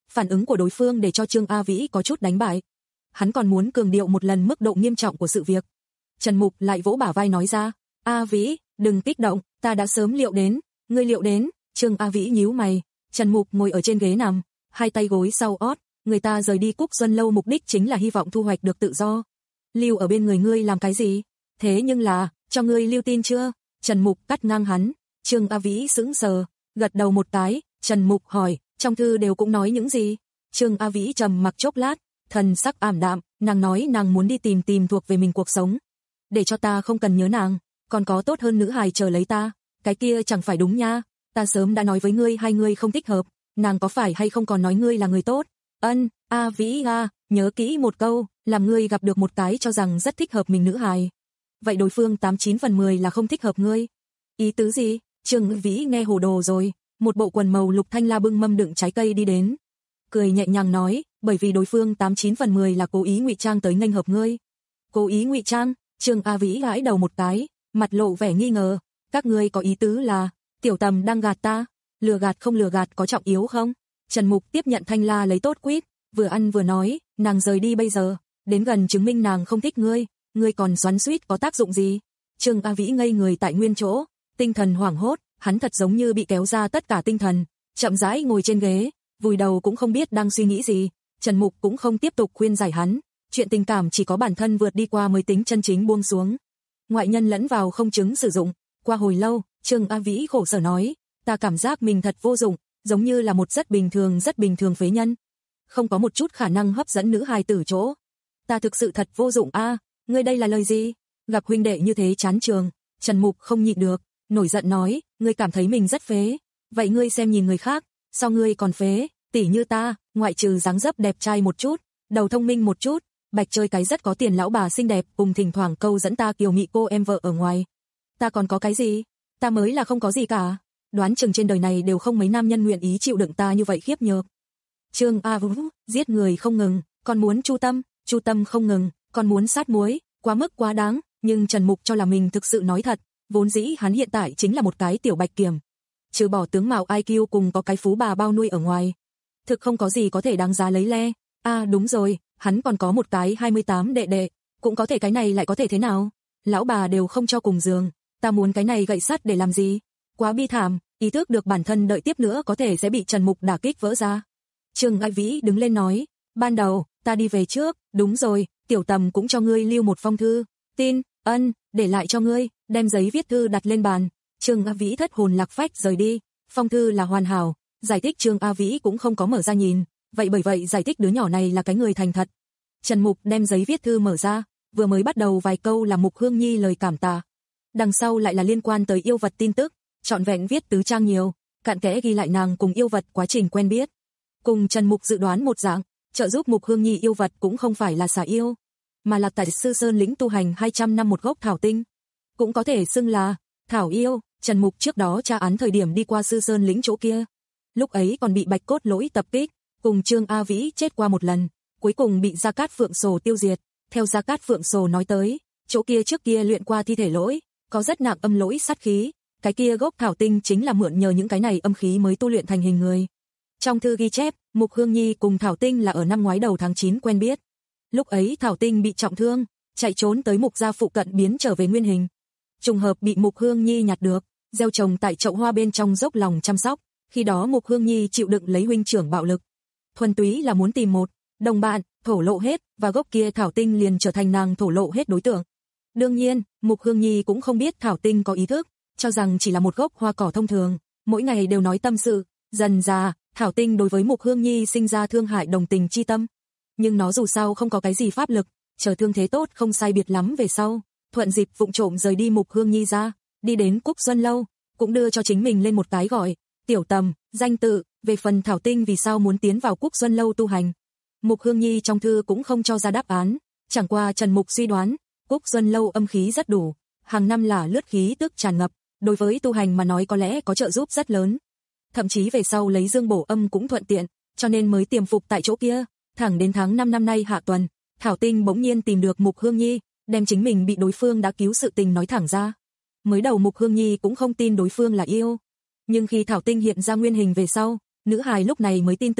S2: Phản ứng của đối phương để cho Trương A Vĩ có chút đánh bại. Hắn còn muốn cường điệu một lần mức độ nghiêm trọng của sự việc. Trần Mục lại vỗ bả vai nói ra, A Vĩ, đừng kích động, ta đã sớm liệu đến. Ngươi liệu đến? Trương A Vĩ nhíu mày. Trần Mục ngồi ở trên ghế nằm, hai tay gối sau ót, người ta rời đi Cúc Xuân Lâu mục đích chính là hy vọng thu hoạch được tự do. Lưu ở bên người ngươi làm cái gì? Thế nhưng là, cho ngươi lưu tin chưa? Trần Mục cắt ngang hắn. Trương A Vĩ sững sờ, gật đầu một cái. Trần Mục hỏi, trong thư đều cũng nói những gì? Trương A Vĩ trầm mặc chốc lát, thần sắc ảm đạm, nàng nói nàng muốn đi tìm tìm thuộc về mình cuộc sống. Để cho ta không cần nhớ nàng, còn có tốt hơn nữ hài chờ lấy ta. Cái kia chẳng phải đúng nha, ta sớm đã nói với ngươi hai ngươi không thích hợp, nàng có phải hay không còn nói ngươi là người tốt? Ân, A Vĩ a, nhớ kỹ một câu, làm ngươi gặp được một cái cho rằng rất thích hợp mình nữ hài. Vậy đối phương tám chín phần mười là không thích hợp ngươi. Ý tứ gì? Trương Vĩ nghe hồ đồ rồi, một bộ quần màu lục thanh la bưng mâm đựng trái cây đi đến. Cười nhẹ nhàng nói, bởi vì đối phương tám chín phần mười là cố ý ngụy trang tới nghênh hợp ngươi. Cố ý ngụy trang? Trương A Vĩ gãi đầu một cái, mặt lộ vẻ nghi ngờ, các ngươi có ý tứ là, Tiểu Tầm đang gạt ta, lừa gạt không lừa gạt có trọng yếu không? Trần Mục tiếp nhận thanh la lấy tốt quýt, vừa ăn vừa nói, nàng rời đi bây giờ, đến gần chứng minh nàng không thích ngươi, ngươi còn xoắn xuýt có tác dụng gì? Trương A Vĩ ngây người tại nguyên chỗ, tinh thần hoảng hốt, hắn thật giống như bị kéo ra tất cả tinh thần, chậm rãi ngồi trên ghế, vùi đầu cũng không biết đang suy nghĩ gì. Trần Mục cũng không tiếp tục khuyên giải hắn, chuyện tình cảm chỉ có bản thân vượt đi qua mới tính chân chính buông xuống. Ngoại nhân lẫn vào không chứng sử dụng. Qua hồi lâu, Trương A Vĩ khổ sở nói, ta cảm giác mình thật vô dụng, giống như là một rất bình thường rất bình thường phế nhân. Không có một chút khả năng hấp dẫn nữ hài tử chỗ. Ta thực sự thật vô dụng a, ngươi đây là lời gì? Gặp huynh đệ như thế chán trường, Trần Mục không nhịn được, nổi giận nói, ngươi cảm thấy mình rất phế, vậy ngươi xem nhìn người khác, sao ngươi còn phế, tỉ như ta, ngoại trừ dáng dấp đẹp trai một chút, đầu thông minh một chút, bạch chơi cái rất có tiền lão bà xinh đẹp cùng thỉnh thoảng câu dẫn ta kiều mị cô em vợ ở ngoài. Ta còn có cái gì? Ta mới là không có gì cả. Đoán chừng trên đời này đều không mấy nam nhân nguyện ý chịu đựng ta như vậy khiếp nhược. Trương A Vũ, giết người không ngừng, còn muốn chu tâm, chu tâm không ngừng, còn muốn sát muối, quá mức quá đáng, nhưng Trần Mục cho là mình thực sự nói thật, vốn dĩ hắn hiện tại chính là một cái tiểu bạch kiểm. Trừ bỏ tướng mạo I Q cùng có cái phú bà bao nuôi ở ngoài, thực không có gì có thể đáng giá lấy le. À đúng rồi, hắn còn có một cái hai mươi tám đệ đệ, cũng có thể cái này lại có thể thế nào? Lão bà đều không cho cùng giường, ta muốn cái này gậy sắt để làm gì? Quá bi thảm, ý thức được bản thân đợi tiếp nữa có thể sẽ bị Trần Mục đả kích vỡ ra. Trương A Vĩ đứng lên nói, ban đầu, ta đi về trước, đúng rồi, Tiểu Tầm cũng cho ngươi lưu một phong thư, tin, ân, để lại cho ngươi, đem giấy viết thư đặt lên bàn. Trương A Vĩ thất hồn lạc phách rời đi, phong thư là hoàn hảo, giải thích Trương A Vĩ cũng không có mở ra nhìn, vậy bởi vậy giải thích đứa nhỏ này là cái người thành thật. Trần Mục đem giấy viết thư mở ra, vừa mới bắt đầu vài câu là Mục Hương Nhi lời cảm tạ, đằng sau lại là liên quan tới yêu vật tin tức, trọn vẹn viết tứ trang nhiều, cặn kẽ ghi lại nàng cùng yêu vật quá trình quen biết. Cùng Trần Mục dự đoán một dạng, trợ giúp Mục Hương Nhi yêu vật cũng không phải là xà yêu, mà là tại Sư Sơn lĩnh tu hành hai trăm năm một gốc thảo tinh, cũng có thể xưng là thảo yêu. Trần Mục trước đó tra án thời điểm đi qua Sư Sơn lĩnh chỗ kia, lúc ấy còn bị Bạch Cốt Lỗi tập kích, cùng Trương A Vĩ chết qua một lần, cuối cùng bị Gia Cát Phượng Sồ tiêu diệt. Theo Gia Cát Phượng Sồ nói tới, chỗ kia trước kia luyện qua thi thể lỗi, có rất nặng âm lỗi sát khí, cái kia gốc thảo tinh chính là mượn nhờ những cái này âm khí mới tu luyện thành hình người. Trong thư ghi chép, Mục Hương Nhi cùng thảo tinh là ở năm ngoái đầu tháng chín quen biết. Lúc ấy thảo tinh bị trọng thương, chạy trốn tới Mục gia phụ cận biến trở về nguyên hình. Trùng hợp bị Mục Hương Nhi nhặt được, gieo trồng tại chậu hoa bên trong dốc lòng chăm sóc, khi đó Mục Hương Nhi chịu đựng lấy huynh trưởng bạo lực. Thuần túy là muốn tìm một đồng bạn, thổ lộ hết, và gốc kia thảo tinh liền trở thành nàng thổ lộ hết đối tượng. Đương nhiên, Mục Hương Nhi cũng không biết thảo tinh có ý thức, cho rằng chỉ là một gốc hoa cỏ thông thường, mỗi ngày đều nói tâm sự, dần dà, thảo tinh đối với Mục Hương Nhi sinh ra thương hại đồng tình chi tâm. Nhưng nó dù sao không có cái gì pháp lực, chờ thương thế tốt không sai biệt lắm về sau, thuận dịp vụng trộm rời đi Mục Hương Nhi ra, đi đến Cúc Xuân Lâu, cũng đưa cho chính mình lên một cái gọi Tiểu Tầm, danh tự. Về phần thảo tinh vì sao muốn tiến vào Cúc Xuân Lâu tu hành, Mục Hương Nhi trong thư cũng không cho ra đáp án, chẳng qua Trần Mục suy đoán, Cúc Xuân Lâu âm khí rất đủ, hàng năm là lướt khí tức tràn ngập, đối với tu hành mà nói có lẽ có trợ giúp rất lớn. Thậm chí về sau lấy dương bổ âm cũng thuận tiện, cho nên mới tiềm phục tại chỗ kia. Thẳng đến tháng năm năm nay hạ tuần, thảo tinh bỗng nhiên tìm được Mục Hương Nhi, đem chính mình bị đối phương đã cứu sự tình nói thẳng ra. Mới đầu Mục Hương Nhi cũng không tin đối phương là yêu, nhưng khi thảo tinh hiện ra nguyên hình về sau, nữ hài lúc này mới tin tưởng,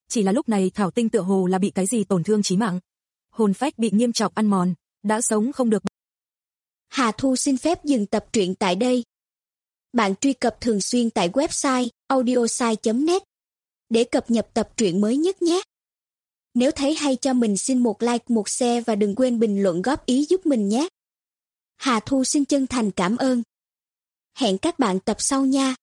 S2: chỉ là lúc này Thảo Tinh tựa hồ là bị cái gì tổn thương chí mạng. Hồn phách bị nghiêm trọng ăn mòn, đã sống không được.
S3: Hà Thu xin phép dừng tập truyện tại đây. Bạn truy cập thường xuyên tại website audiosai chấm net để cập nhật tập truyện mới nhất nhé. Nếu thấy hay cho mình xin một like, một share và đừng quên bình luận góp ý giúp mình nhé. Hà Thu xin chân thành cảm ơn. Hẹn các bạn tập sau nha.